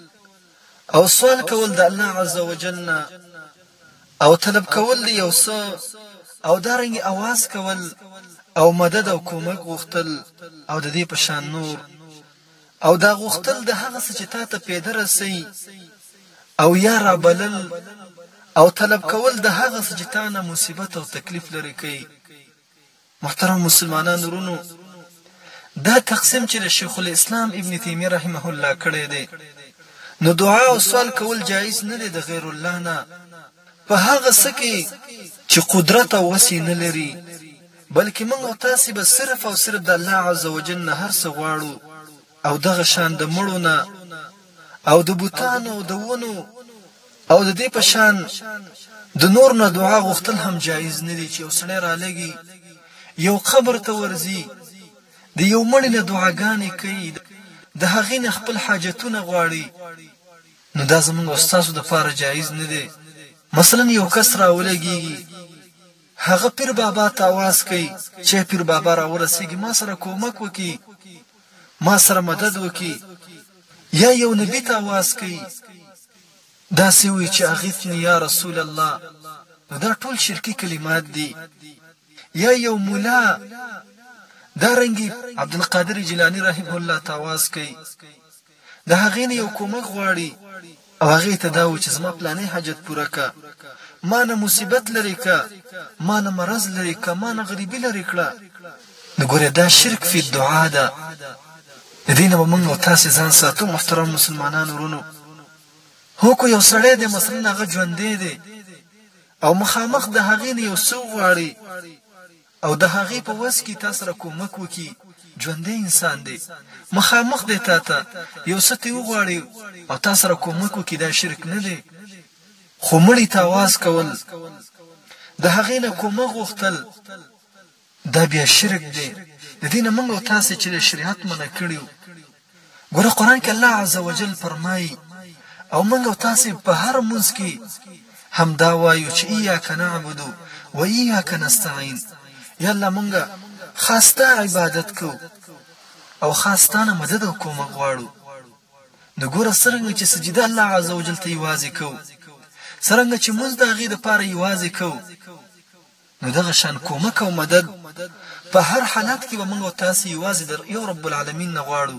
او سوال کول د الله عز وجل نه، او طلب کول د یو څه، او دارنګ اواز کول او مدد او کومک غوښتل او د دې په شان نور، او دا غوښتل د هغه څه چې تا ته پیدا رسي، او یا را بلل او طلب کول د هغه څه چې تا نه مصیبت او تکلیف لري کوي. محترم مسلمانانو ورونو، دا تقسیم چې د شیخ الاسلام ابن تیمیه رحمه الله کړی دی، نو دعا او سوال کول جایز نه دی د غیر الله نه په هغه څه کې چې قدرت او وسع نه لري، بلکې موږ او تاسو به صرف او صرف د الله عز وجل نه هر څه غواړو، او دغه شان د مړو نه او د بوتانو او د ونو او د دې په شان د نور نه دعا غوښتل هم جایز نه دي. چې یو سړی را لګي یو قبر ته ورځي، د یو مړي نه دعاګانې کوي، د هغې نه خپل حاجتونه غواړي، نو دا زموږ استاسو دپاره جایز نه دی. مثلا یو کس را ولګېږي، هغه پیر بابا ته آواز کوي چې پیر بابا را ورسېږي، ما سره کومک وکړي، ما سره مدد وکړي، یا یو نبي ته آواز کوي داسې وي چې اغثني یا رسول الله، نو دا ټول شرکي کلمات دي. یا یو مولا دارنګي عبدالقادر جیلانی رحمه الله ته آواز کوي، د هغې نه یو کومک غواړي، او هغې ته دا و چې زما پلانې حاجت پوره که، ما نه مصیبت لرې که، ما نه مرض لرې که، ما نه غریبي لرې کړه. نو ګوره دا شرک فی الدعا ده. د دې نه به موږ او تاسې ځان ساتو. محترم مسلمانانو ورونو، هو کو یو سړی دی مثلا هغه ژوندی دی او مخامخ د هغې نه یو څه وغواړي او د هغې په وس کې تا سره کومک وکړي، ژوندی انسان دی مخامخ دی تا ته یو څه ترې وغواړي او تا سره کومک وکړي، دا شرک نه دی. خو مړي ته آواز کول، د هغې نه کومک غوښتل، دا بیا شرک دی. د دې نه موږ او تاسې چې د شریعت منع کړي. ګوره قرآن کې الله عز وجل فرمایي، او موږ او تاسې په هر مونځ کې هم دا وایو چې ایاک نعبدو و ایاک نستعین، یا الله موږ خاصه عبادت کوو او خاصتانه مدد او کومک غواړو. نو ګوره څرنګه چې سجده الله عز وجل ته یوازې کوو، څرنګه چې مونځ د هغې دپاره یوازې کوو، نو دغه شان کومک او مدد په هر حالت کې به موږ او تاسې یوازې د یو رب العالمین نه غواړو.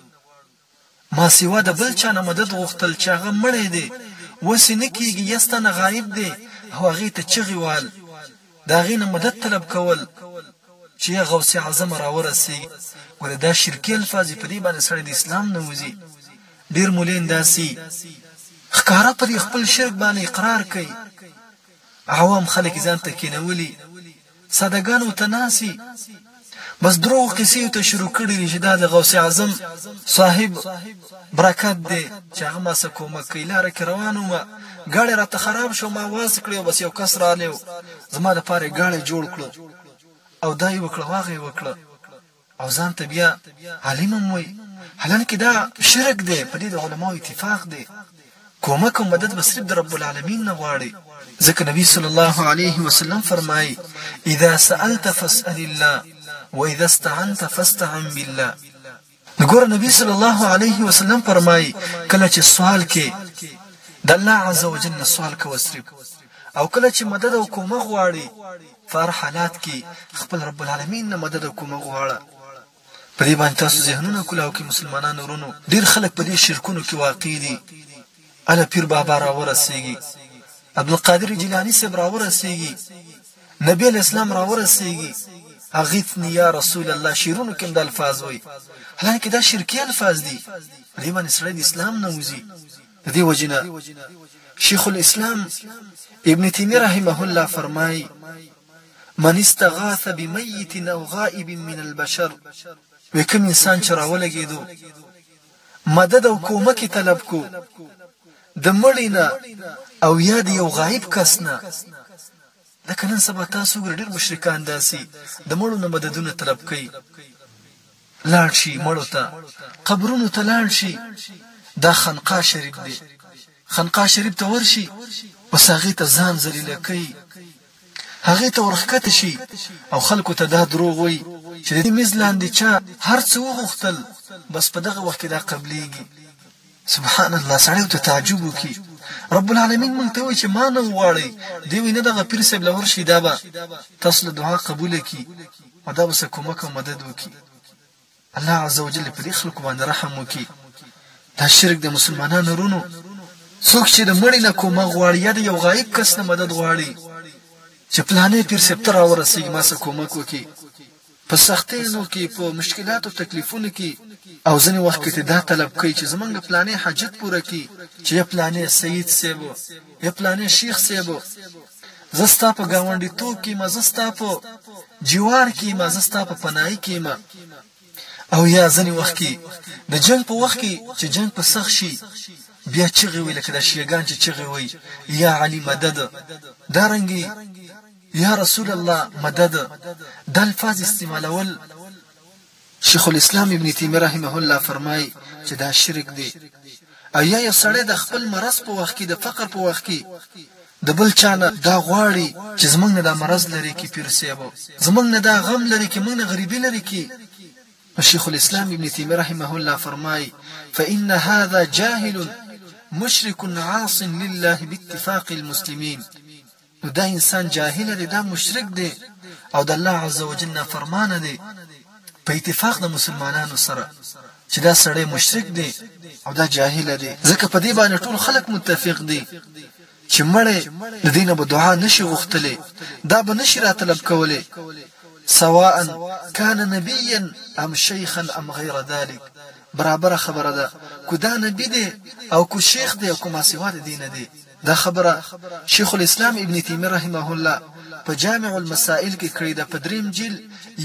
ما سوا د بل چا نه مدد غوښتل چې هغه مړی دی، وسې نه کېږي، یا ستا نه غایب دی، او هغې ته چغې وال، د هغې نه مدد طلب کول چې یا غوث اعظم را ورسېږي. ګوره دا شرکي الفاظ په دې باندې سړی د اسلام نه وځي. ډېر مولین داسې ښکاره پر خپل شرک باندې اقرار کوي، عوام خلک ځان ته کېنولي، سادهګان ورته ناسي، بس دروغ قصې ته شروع کړي دي چې دا د غوث اعظم صاحب برکت دی چې هغه ما څه کومک کوي. لاره کې روان وم، ګاډی راته خراب شو، ما آواز کړی، بس یو کس رالی و زما دپاره یې ګاډی جوړ کړو، او دا یې وکړه هغه یې وکړه، او ځان ته بیا عالم هم وایي. حالانکې دا شرک دی، په دې د علماو اتفاق دی. کومک او مدد به صرف د رب العالمین نه غواړي، ځکه نبی صلی الله علیه وسلم فرمایي اذا سألت فاسأل الله واذا استعنت فاستعن بالله. نګوره نبی صلی الله علیه وسلم فرمایي کله چې سوال کې د الله عز وجل نه سوال کوه صرف، او کله چې مدد او کومک غواړي په هر حالات کې خپل رب العالمین نه مدد او کومک غواړه. په دې باندې تاسو ذهنونه کلاو کې مسلمانانو ورونو، ډېر خلک په دې شرکونو کې واقع دي. اله پیر بابا را ورسېږي، عبدالقادر جیلانی صاحب را ورسېږي، نبی علیہ السلام را ورسېږي، اغثني یا رسول الله، شیرونو کې د الفاظ وي، حالانکه دا شرکي الفاظ دي. په دې باندې سړی د اسلام نه وځي. د دې وجې نه شیخ الاسلام ابن تیمیه رحمه الله فرمایي من استغاث بمیت او غائب من البشر، وی کوم انسان چې را ولګېدو مدد او کومک طلب کو د مړي نه او یا د یو غایب کس نه. لکه نن سبا تاسو ګورئ ډېر مشرکان داسې د مړو نه مددونه طلب کوي، لاړ شي مړو ته قبرونو ته لاړ شي دا خانقاه شریف دی خانقاه شریف ته ورشي بس هغې ته ځان ذلیله کوي هغې ته ورښکته شي او خلکو ته دا دروغ وایي چې د دې میز لاندې چا هر څه وغوښتل بس په دغه وخت کې دا قبلیږي سبحان الله سړی ورته تعجب وکړي رب العالمین موږ ته وایي چې ما نه وغواړئ دی وایي نه دغه پیر صاحب له ورشي دا به تاسو له دعا قبوله کړي او دا به څه کومک او مدد وکړي الله عز وجل په دې خلکو باندې رحم وکړي دا شرک د مسلمانانو ورونو څوک چې د مړي نه کومک غواړي یا د یو غایب کس نه مدد غواړي چې پلانې پیر صاحب ته راورسېږي ما څه کومک وکړي په سختیو کې په مشکلاتو تکلیفونو کې او ځینې وخت کې دا طلب کوي چې زمونږ پلانې حاجت پوره کړي چې یا پلانې سید صاحب یا پلانې شیخ صاحب زه ستا په ګاونډیتوب کې ما زه ستا په جوار کې ما زه ستا په پناهي کې ما او یا ځینې وخت کې د جنګ په وخت کې چې جنګ په سخت شي بیا چغې وي لکه د شیعګان چې چغې وي یا علي مدد دارنګې یا رسول الله مدد دا الفاظ استعمالول شیخ الاسلام ابن تیمیه رحمه الله فرمای چې دا شرک دی او یا یو سړی د خپل مرض په وخت کې د فقر په وخت کې د بل چانه دا غواړي چې زمونږ نه دا مرض لري کې پیر صاحب زمونږ نه دا غم لري کې موږ نه غریبي لري کې شیخ الاسلام ابن تیمیه رحمه الله فرمای فإن هذا جاهل مشرك عاص لله باتفاق المسلمين دا انسان جاهل دی دا مشرک دی او د الله عز وجل نافرمانه دی په اتفاق د مسلمانانو سره چې دا سړی مشرک دی او دا جاهل دی ځکه په دې باندې ټول خلک متفق دي چې مړی د دینه به دعا نشي غوښتلی دا به نشي راطلب کولی سواء كان نبيا ام شيخا ام غير ذلك برابر خبره ده کو دا نبی دی او کو شیخ دی او کو ما سوا د دین دی دا خبره شیخ الاسلام ابن تیمیه رحمه الله په جامع المسائل کې کړی ده په دریم جلد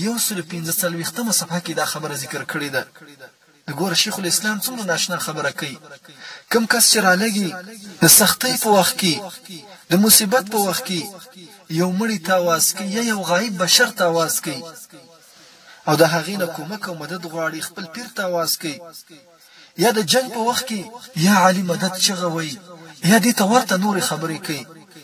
115 صفحه کې دا خبره ذکر کړی ده وګوره شیخ الاسلام څومره ناشنا خبره کوي کم کس چې را لګي د سختۍ په وخت کې د مصیبت په وخت کې یو مړی تاواز کوي یا یو غایب بشر تاواز کوي او د هغې نه کومک او مدد غواړي خپل پیر تاواز کوي یا د جنگ په وخت کې یا علي مدد چغه وایي یا دې ته ورته نورې خبرې کوي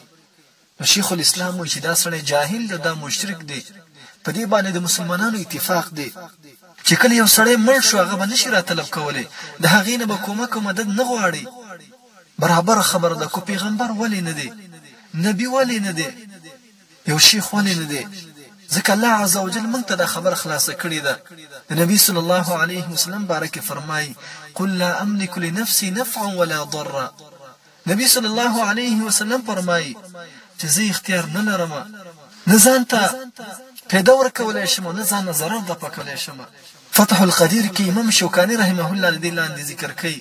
شیخ الاسلام وایي چې دا سړی جاهل دی دا مشرک دی په دې باندې د مسلمانانو اتفاق دی چې کله یو سړی مړ شو هغه به نشي راطلب کولی د هغې نه به کومک او مدد نه غواړي برابر خبره ده کو پیغمبر ولې نه دی نبی ولې نه دی یو شیخ ولې نه دی ځکه الله عز وجل موږ ته دا خبر خلاصه کړې ده د نبی صلی الله علیه وسلم بارک فرمای قل لا املك لنفسي نفعا ولا ضرا نبی صلی الله علیه وسلم فرمای چې زه اختیار نه لرم نه ځان ته پیدا ورکولی شم نه ځان ضرر د پکولی شم فتح القدیر کې امام شوکانی رحمه الله دې لاندې ذکر کوي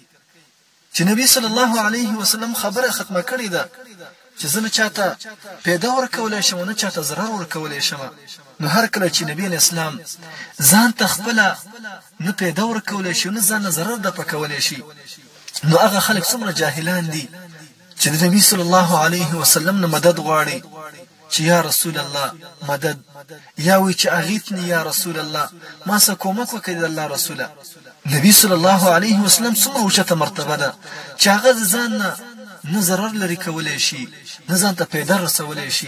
چې نبی صلی الله علیه وسلم خبره ختمه کړې ده چې زه نه چاته پیدا ورکولی شم نه چاته ضرر ورکولی شم نو هر کله چې نبی اسلام ځان ته خپله نه پیدا ورکولی شي نه ځان ضرر د پکولی شي نو هغه خلک څومره جاهلان دي چې د نبی صلی الله علیه وسلم نه مدد غواړي چې یا رسول الله مدد یا وی چې اغیثنی یا رسول الله ما څه کومک وکړي د الله رسوله نبی صلی الله علیه وسلم څومره اوچته مرتبه ده چې هغه ځان نه ضرر لري کولی شي نه ځان ته پیدا رسولی شي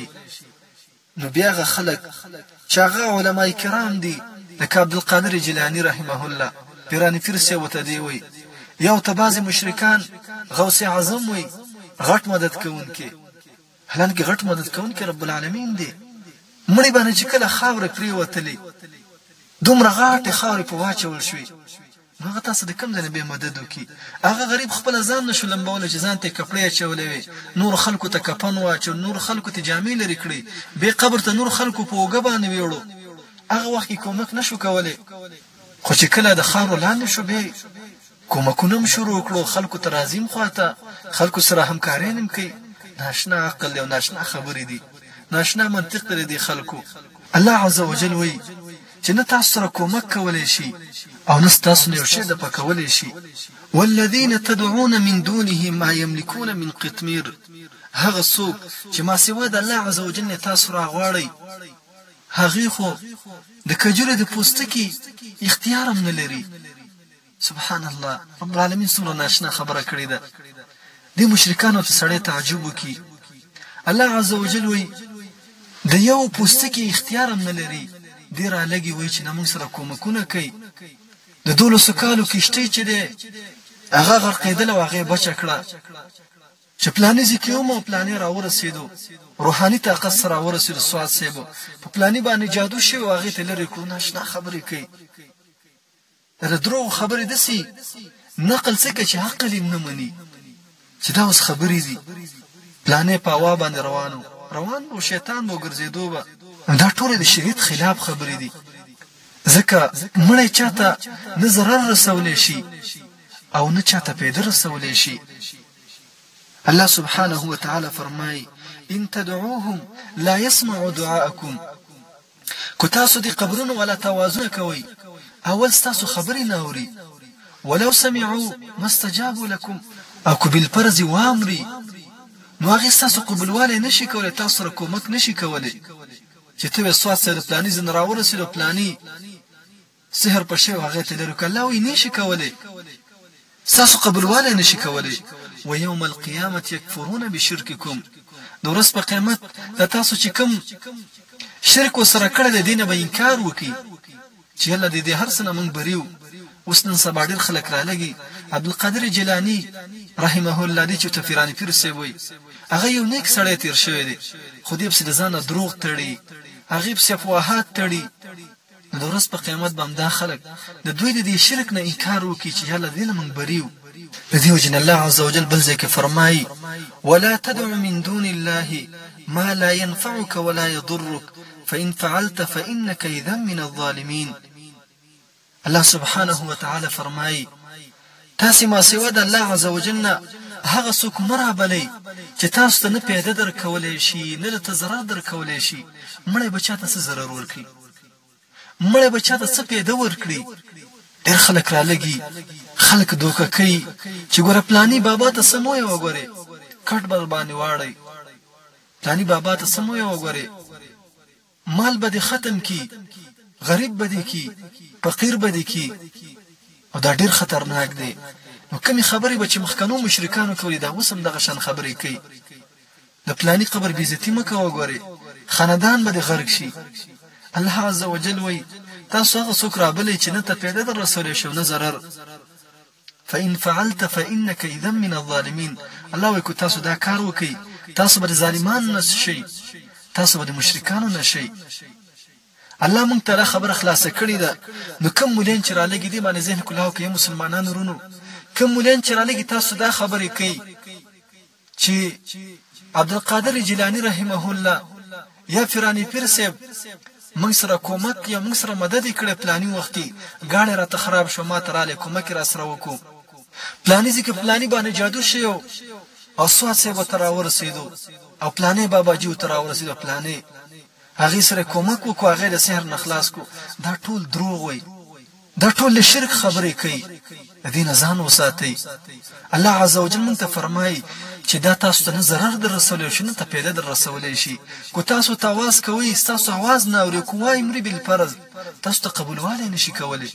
نو بیا هغه خلک چې هغه علما کرام دي لکه عبدالقادر جیلانی رحمه الله پیرانی فیرسي ورته دی وی یو ته بعضې مشرکان غوث اعظم وی غټ مدد کوونکی حالانکه غټ مدد کوونکی رب العالمین دی مړی باندې چې کله خاوره پرېوتلې دومره غاټې خاورې په واچول شوې هغه تاسو د کوم ځای نه بیا مدد وکړي هغه غریب خپله ځان نه شو لمبولی چې ځان ته یې کپړې اچولې وې نورو خلکو ته کفن واچو نورو خلکو ته جامې لرې کړې بې قبر ته نورو خلکو په اوږه باندې ویوړو هغه وخت کې کومک نه شو کولی خو چې کله د خاورو لاندې شو بیا کومکونه هم شروع کړو خلکو ته راځي خواته خلکو سره همکاري هم کوي ناشنا عقل دی او ناشنا خبرې دي ناشنا منطق لري دي خلکو الله عز وجل وایي چې نه تاسو سره کومک کولی شي او نه ستاسو نه یو شی د پکولی شي والذین تدعون من دونه ما یملکون من قطمیر هغه څوک چې ما سوا د الله عز وجل نه تاسو راغواړئ هغې خو د کجورې د پوستکي اختیار هم نه لري. سبحان الله، رب العالمین څومره ناشنا خبره کړې ده. دې مشرکانو ته سړی تعجب وکړي. الله عز وجل وایي د یو پوستکي اختیار هم نه لري، دې رالګي وایي چې نه موږ سره کومکونه کوي. د 12 کالو کشتۍ چې دی هغه غرقېدله او هغې بچه کړه چې پلاني ځای کې وم او پلاني راورسېدو، روحاني طاقت سره راورسېدو، سواد صاحب په پلاني باندې جادو شوی او هغې ته لرې کړو. ناشنا خبرې کوي. د دروغو خبرې داسې نقل څه کوي چې عقل یې نه مني چې دا اوس خبرې دي. پلانې په هوا باندې روان و، شیطان به وګرځېدو به. دا ټولې د شریعت خلاف خبرې دي، ځکه مړی چاته نه ضرر رسولی شي او نه چاته پیدا رسولی شي. الله سبحانه وتعالى فرمای ان تدعوهم لا يسمعوا دعاءكم. کو تاسو دې قبرونو ولا توازن کوي، اول تاسو خبرې نه اوري. ولو سمعوا ما استجابوا لكم، او کو بالفرض وامري نو هغه تاسو قبولواله نشي کولای، تاسو سره کومک نشي کولای. چې ته وسوات سره پلاني زن راورسېدو، پلاني سحر په شی هغه ته لري کله وي نشي کولای، تاسو قبولواله نشي کولای. ويوم القيامه يكفرون بشرككم. د ورځ په قیامت د تاسو چې کوم شرک وسره کړی د دینه به انکار وکي چې الله دې هر څه نه مونږ بریو. اوس نن سبا ډېر خلک رالګي. عبدالقادر جیلانی رحمه الله دې چې تفیرانی پیر سی وای هغه یو نیک سړی تیر شوی دی، خو دې په ځانه دروغ تړي، هغه په صفوهات تړي. د ورځ په قیامت به دا خلک د دوی د شرک نه انکار وکي چې الله دې نه مونږ بریو. بدي وجن الله عز وجل بلزك فرماي ولا تدع من دون الله ما لا ينفعك ولا يضرك فإن فعلت فإنك إذا من الظالمين. الله سبحانه وتعالى فرماي تاسي ما سوى الله عز وجل هغه څوک مرابلې چې تاسو ته نه پیدا درکولې شي نه ته ضرر درکولې شي. مړی بچاته څه ضرر ورکړي، مړی بچاته څه پیدا ورکړي. ډېر خلک رالګي، خلک دوکه کوي چې ګوره پلانی بابا ته سموي وګوره کټ بل باندې واړی، پلانی بابا ته سموي وګوره مال به ختم کی، غریب به کی، فقیر به کی، او دا ډېر خطرناک دی. نو کمی خبرې به چې مخکنو مشرکانو کولې دا اوس هم دغه شان خبرې کوي. د پلانی قبر بیزتی مکه وګوره خاندان به غرق شي. الله عز وجل وی تاسو هغه څوک رابلې چې نه ته پیدا در رسول شو نه ضرر. فإن فعلت فإنك إذا من الظالمين. الله وی کو تاسو دا کار وکي تاسو به ظالمان نشئ، تاسو به مشرکانو نشئ. الله مونږ ته خبر خلاصه کړی ده. نو کوم مولین چې را لګي دي باندې ذهن کلاو کې مسلمانانو رونو کوم مولین چې را لګي تاسو دا خبرې کوي چې عبدالقادر جیلانی رحمه الله یا فیرانی پیر صاحب موږ سره کومک یا موږ سره مدد کړي، پلاني وخت کې غاړه را ته خراب شو، ما تراله کومک را سره وکړو، پلاني ځکه پلاني باندې جادو شیو او سواد صاحب تر ورسېدو او پلاني بابا جی تر ورسېدو، پلاني هغه سره کومک وکړو، هغه د سحر نخلاص کو. دا ټول دروغ وای، دا ټول شرک خبرې کوي. دین ځان وساتئ. الله عز وجل مونږ ته فرمایي چې دا تاسو ته نه ضرر در رسولې شي نه ته پیدا در رسولې شي. کو تاسو تواز کوي تاسو आवाज نه اوري کوی مری بل فرض تاسو ته قبولواله نشي کولای.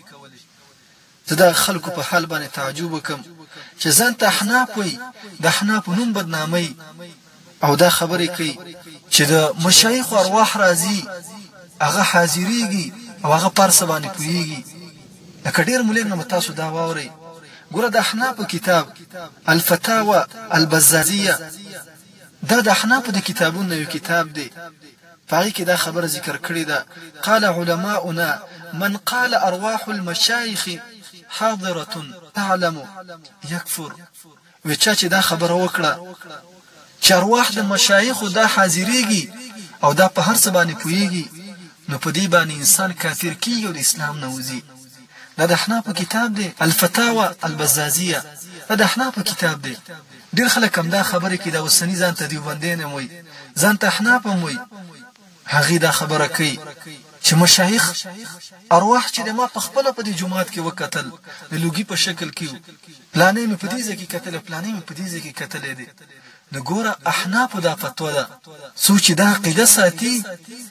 زدا خلکو په حال باندې تعجب وکم چې ځان ته احناف وي، د احناف نوم بدنامي او دا خبرې کوي چې د مشایخ ارواح راځي هغه حاضرېږي او هغه پارس باندې پويږي. لکه ډېر مولین نو تاسو دا واوري ګوره د احناف کتاب الفتاوى البزازيه دا د احناف د کتابونو یو کتاب دی. پای کې دا خبره ذکر کړې ده قال علماؤنا من قال ارواح المشايخ حاضره تعلم يكفر. وچا چې دا خبره وکړه چې ارواح د مشایخ دا حاضرېږي او دا په هر څه باندې پويږي نو په دې باندې انسان کافر کیږي او اسلام نه وځي. دا د احناف کتاب دی الفتاوى البزازيه، دا د احناف کتاب دی. ډېر خلک هم دا خبره کې دا وسنی ځان ته دیوبندین وي ځان ته احناف هم وي. هغه دا خبره کوي چې مشایخ ارواح چې ما په خپل په دې جمعات کې وکتل د لوګي په شکل کې پلانې مې په دې ځکه کتل پلانې مې په دې ځکه کتل دي. نو ګوره احناف دا فتوا ده سوچ دا عقیده ساتي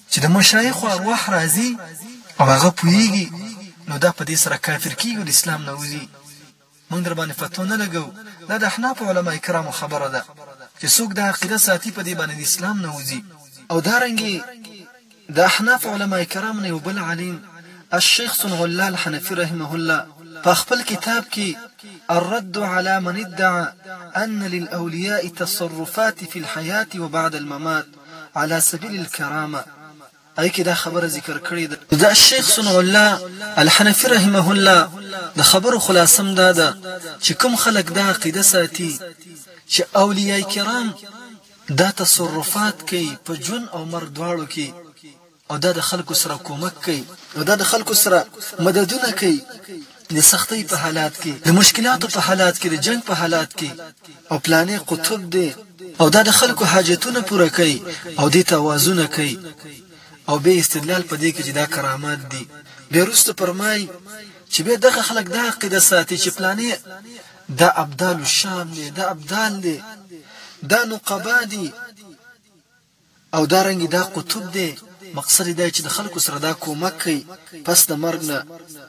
چې د مشایخو ارواح راځي او هغه پوهېږي نو دا په دې سره کافر کېږي د اسلام نه وځي. موږ در باندې فتوا نه لګو. دا د احناف علما کرامو خبره ده چې څوک دا عقیده ساتي په دې باندې د اسلام نه وځي. او دارنګې د احناف علما کرام نه یو بل عالم الشيخ صنع الله الحنفي رحمه الله په خپل کتاب کې الرد على من ادعى أن للأولياء تصرفات في الحياة وبعد الممات على سبيل الكرامة ای کې دا خبره ذکر کړې ده. دا الشيخ صنع الله الحنفي رحمه الله د خبرو خلاصم دا ده چې کوم خلک دا عقیده ساتي چې اولیاء کرام دا تصرفات کوي په جون او مرګ دواړو کې او دا د خلکو سره کومک کوي او دا د خلکو سره مددونه کوي د سختۍ په حالات کې د مشکلاتو په حالات کې د جنگ په حالات کې او پلانې قطب دی او دا د خلکو حاجتونه پوره کوي او دې توازن کوي او به استدلال په دې کې چې دا کرامات دي. بیا وروسته فرمایي چې به دغه خلک دا عقیده ساتي چې پلانې دا ابدال الشام دی دا ابدال دی دا نقبا دي او دارنګې دا قطب دی. مقصد دا چې د خلکو سره دا کومک کوي پس د مرګ نه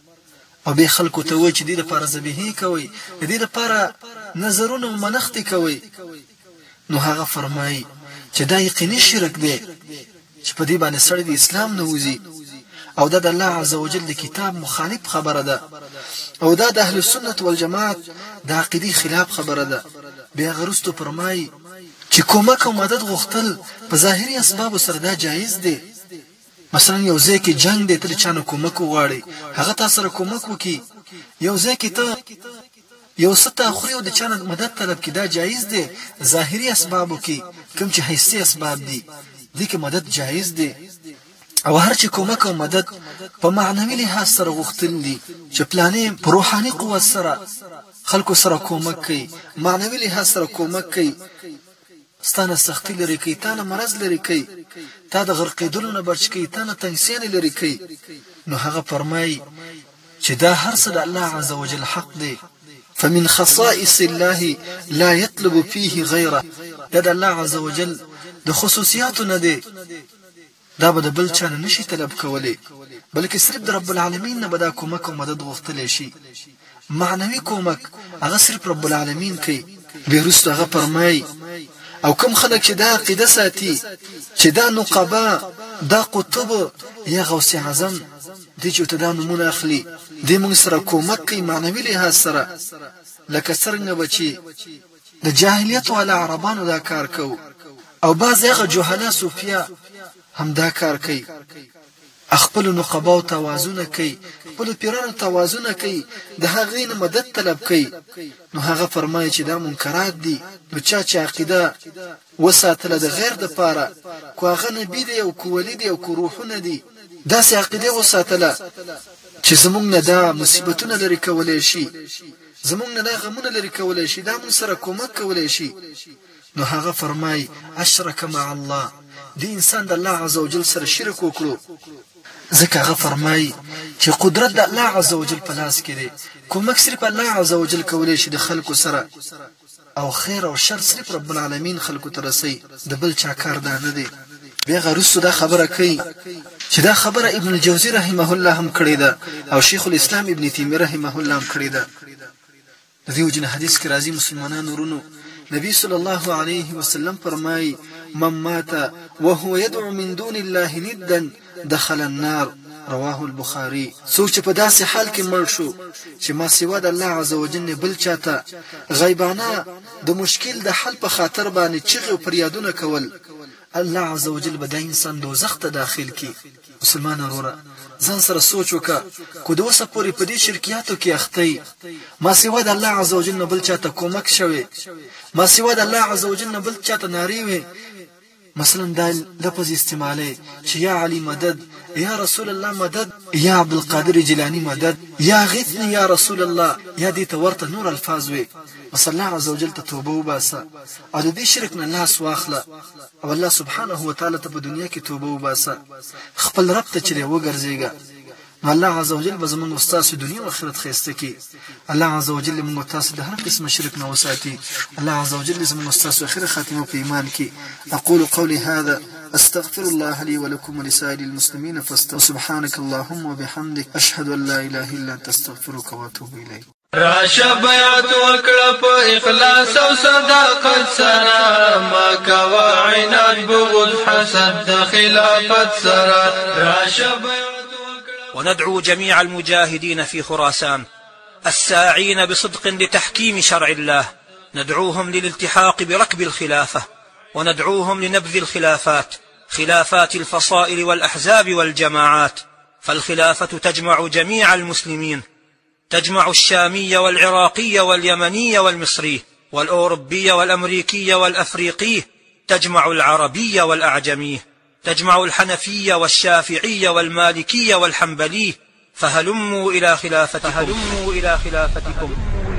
او به خلکو ته وایي چې دې لپاره ذبیحې کوي د دې لپاره نظرونه او منښتې کوي. نو هغه فرمایي چې دا یقیني شرک دی چې په دې باندې سړی د اسلام نه وځي او دا د الله عز وجل د کتاب مخالف خبره ده او دا د اهل سنت والجماعت د عقیدې خلاف خبره ده. بیا غرستو فرمایي چې کومک او مدد غوښتل په ظاهري اسباب سره دا جایز دی. مثلا یو ځای کې جنگ دی ته چانه کومک وغواړي هغه تاسو سره کومک وکي. یو ځای کې ته یو ستا خوري او د چانه مدد طلب کې دا جایز دی. ظاهري اسبابو کې کوم چې حسي اسباب دي دي کې مدد جایز دی. او هر چې کومک او مدد په معنوي لحاظ سره غوښتل دي چې پلانې په روحاني قوت سره خلکو سره کومک کوي معنوي لحاظ سره کومک کوي ستانه سختي لري کوي تانه مرض لري کوي تا د غرقېدلو نه بچ کوي تانه تنګسیانې لري کوي. نو هغه فرمایي چې دا هر څه د الله عز وجل حق دی. فمن خصائص الله لا يطلب فيه غيره دا د الله عز وجل د خصوصیاتو نه دی دا به د بل چا نه نشي طلب کولی بلکې صرف د رب العالمین نه به دا کومک او مدد غوښتلی شي. معنوي کومک هغه صرف رب العالمین کوي. بیا وروسته هغه فرمایي او کوم خلک چې دا عقیده ساتي چې دا نقبا دا قطب یا غوث اعظم دې چې ته دا نومونه اخلي دې موږ سره کومک کوي معنوي لحاظ سره لکه څرنګه به چې د جاهلیت والا عربانو دا کار کوو او بعض هغه جهلا صوفیا هم دا کار کوي خپل نقبا او توازن کوي خپل پیرانو توازن کوي د هغې نه مدد طلب کوي. نو هغه فرمایي چې دا منکرات دي. نو چا چې عقیده وساتله د غیر د پاره کو هغه نبی دی او کو ولی دی او کو روحونه دي داسې عقیده وساتله چې زمونږ نه دا مصیبتونه لري کولی شي زمونږ نه دا غمونه لري کولی شي دا موږ سره کومک کولی شي. نو هغه فرمایي اشرک مع الله دی انسان د الله عز وجل سره شرک وکړو. ځکه هغه فرمایي چې قدرت د الله عز وجل په لاس کې دی کومک صرف الله عز وجل کولی شي د خلکو سره او خیر او شر صرف رب العالمین خلکو ته رسي د بل چا کار دا نه دی. بیا غرستو دا خبره کوي چې دا خبره ابن الجوزی رحمه الله هم کړې ده او شیخ الاسلام ابن تیمیه رحمه الله هم کړې ده. د دې وجنه حدیث کې راځي مسلمانانو ورونو نبی صلی الله علیه وسلم فرمایي من مات وهو يدعو من دون الله ندا دخل النار رواه البخاري. څوک چې په داسې حال کې مړ شو چې ما سوا د الله عز وجل بل چاته غیبانه د مشکل د حل په خاطر باندې چغې او فریادونه کول الله عز وجل به دا انسان دوزخ ته داخل کی. مسلمان وروره ځان سره سوچ وکړه کو د اوسه پورې په دې شرکیاتو کې اختی ما سوا د الله عز وجل نه بل چاته کومک شوی ما سوا د الله عز وجل نه بل چاته ناری وي مثلا دا لفظ استعماله چې یا علی مدد یا رسول الله مدد یا عبد القادر جیلانی مدد یا غثنی یا رسول الله یا دې ته ورته نور الفاظ وي. بس الله عز وجل ته توبه وباسه او د دې شرک نه لاس واخله او الله سبحانه و تعالی ته په دنیا کې توبه وباسه خپل رب ته چره وګرځيګا. الله عز وجل بزمن استاد دنیا او آخرت خسته کی. الله عز وجل موږ تاسو د هر قسم شرک نه وساتي. الله عز وجل زموږ استاد اخر خاتمه په ایمان کی. اقول قولي هذا استغفر الله لي ولكم ولسائر المسلمين فاستغفروه. سبحانك اللهم وبحمدك اشهد ان لا اله الا انت استغفرك واتوب اليك. راشه بیعت وکړه په اخلاص او صداقت سره، ما کوه عناد بغض حسد د خلافت سره. راشه وندعو جميع المجاهدين في خراسان الساعين بصدق لتحكيم شرع الله، ندعوهم للالتحاق بركب الخلافة، وندعوهم لنبذ الخلافات، خلافات الفصائل والأحزاب والجماعات، فالخلافة تجمع جميع المسلمين، تجمع الشامي والعراقي واليمني والمصري والأوروبي والأمريكي والأفريقي، تجمع العربي والأعجمي، تجمع الحنفي والشافعي والمالكي والحنبلي، فهلموا إلى خلافتكم.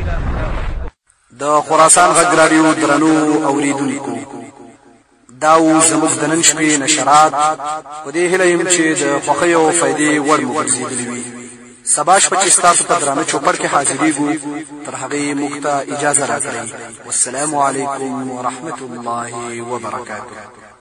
د خراسان غږ راډیو درنو اوریدونکو، دا و زموږ د نن شپې نشرات. په دې هیله یم چې د خوښۍ او فایدې وړ مو ګرځېدلي وي. سبا شپه چې ستاسو په درانه چوپړ کې حاضرېږو، تر هغې موږ ته اجازه راکړئ. والسلام علیکم ورحمة الله وبرکاته.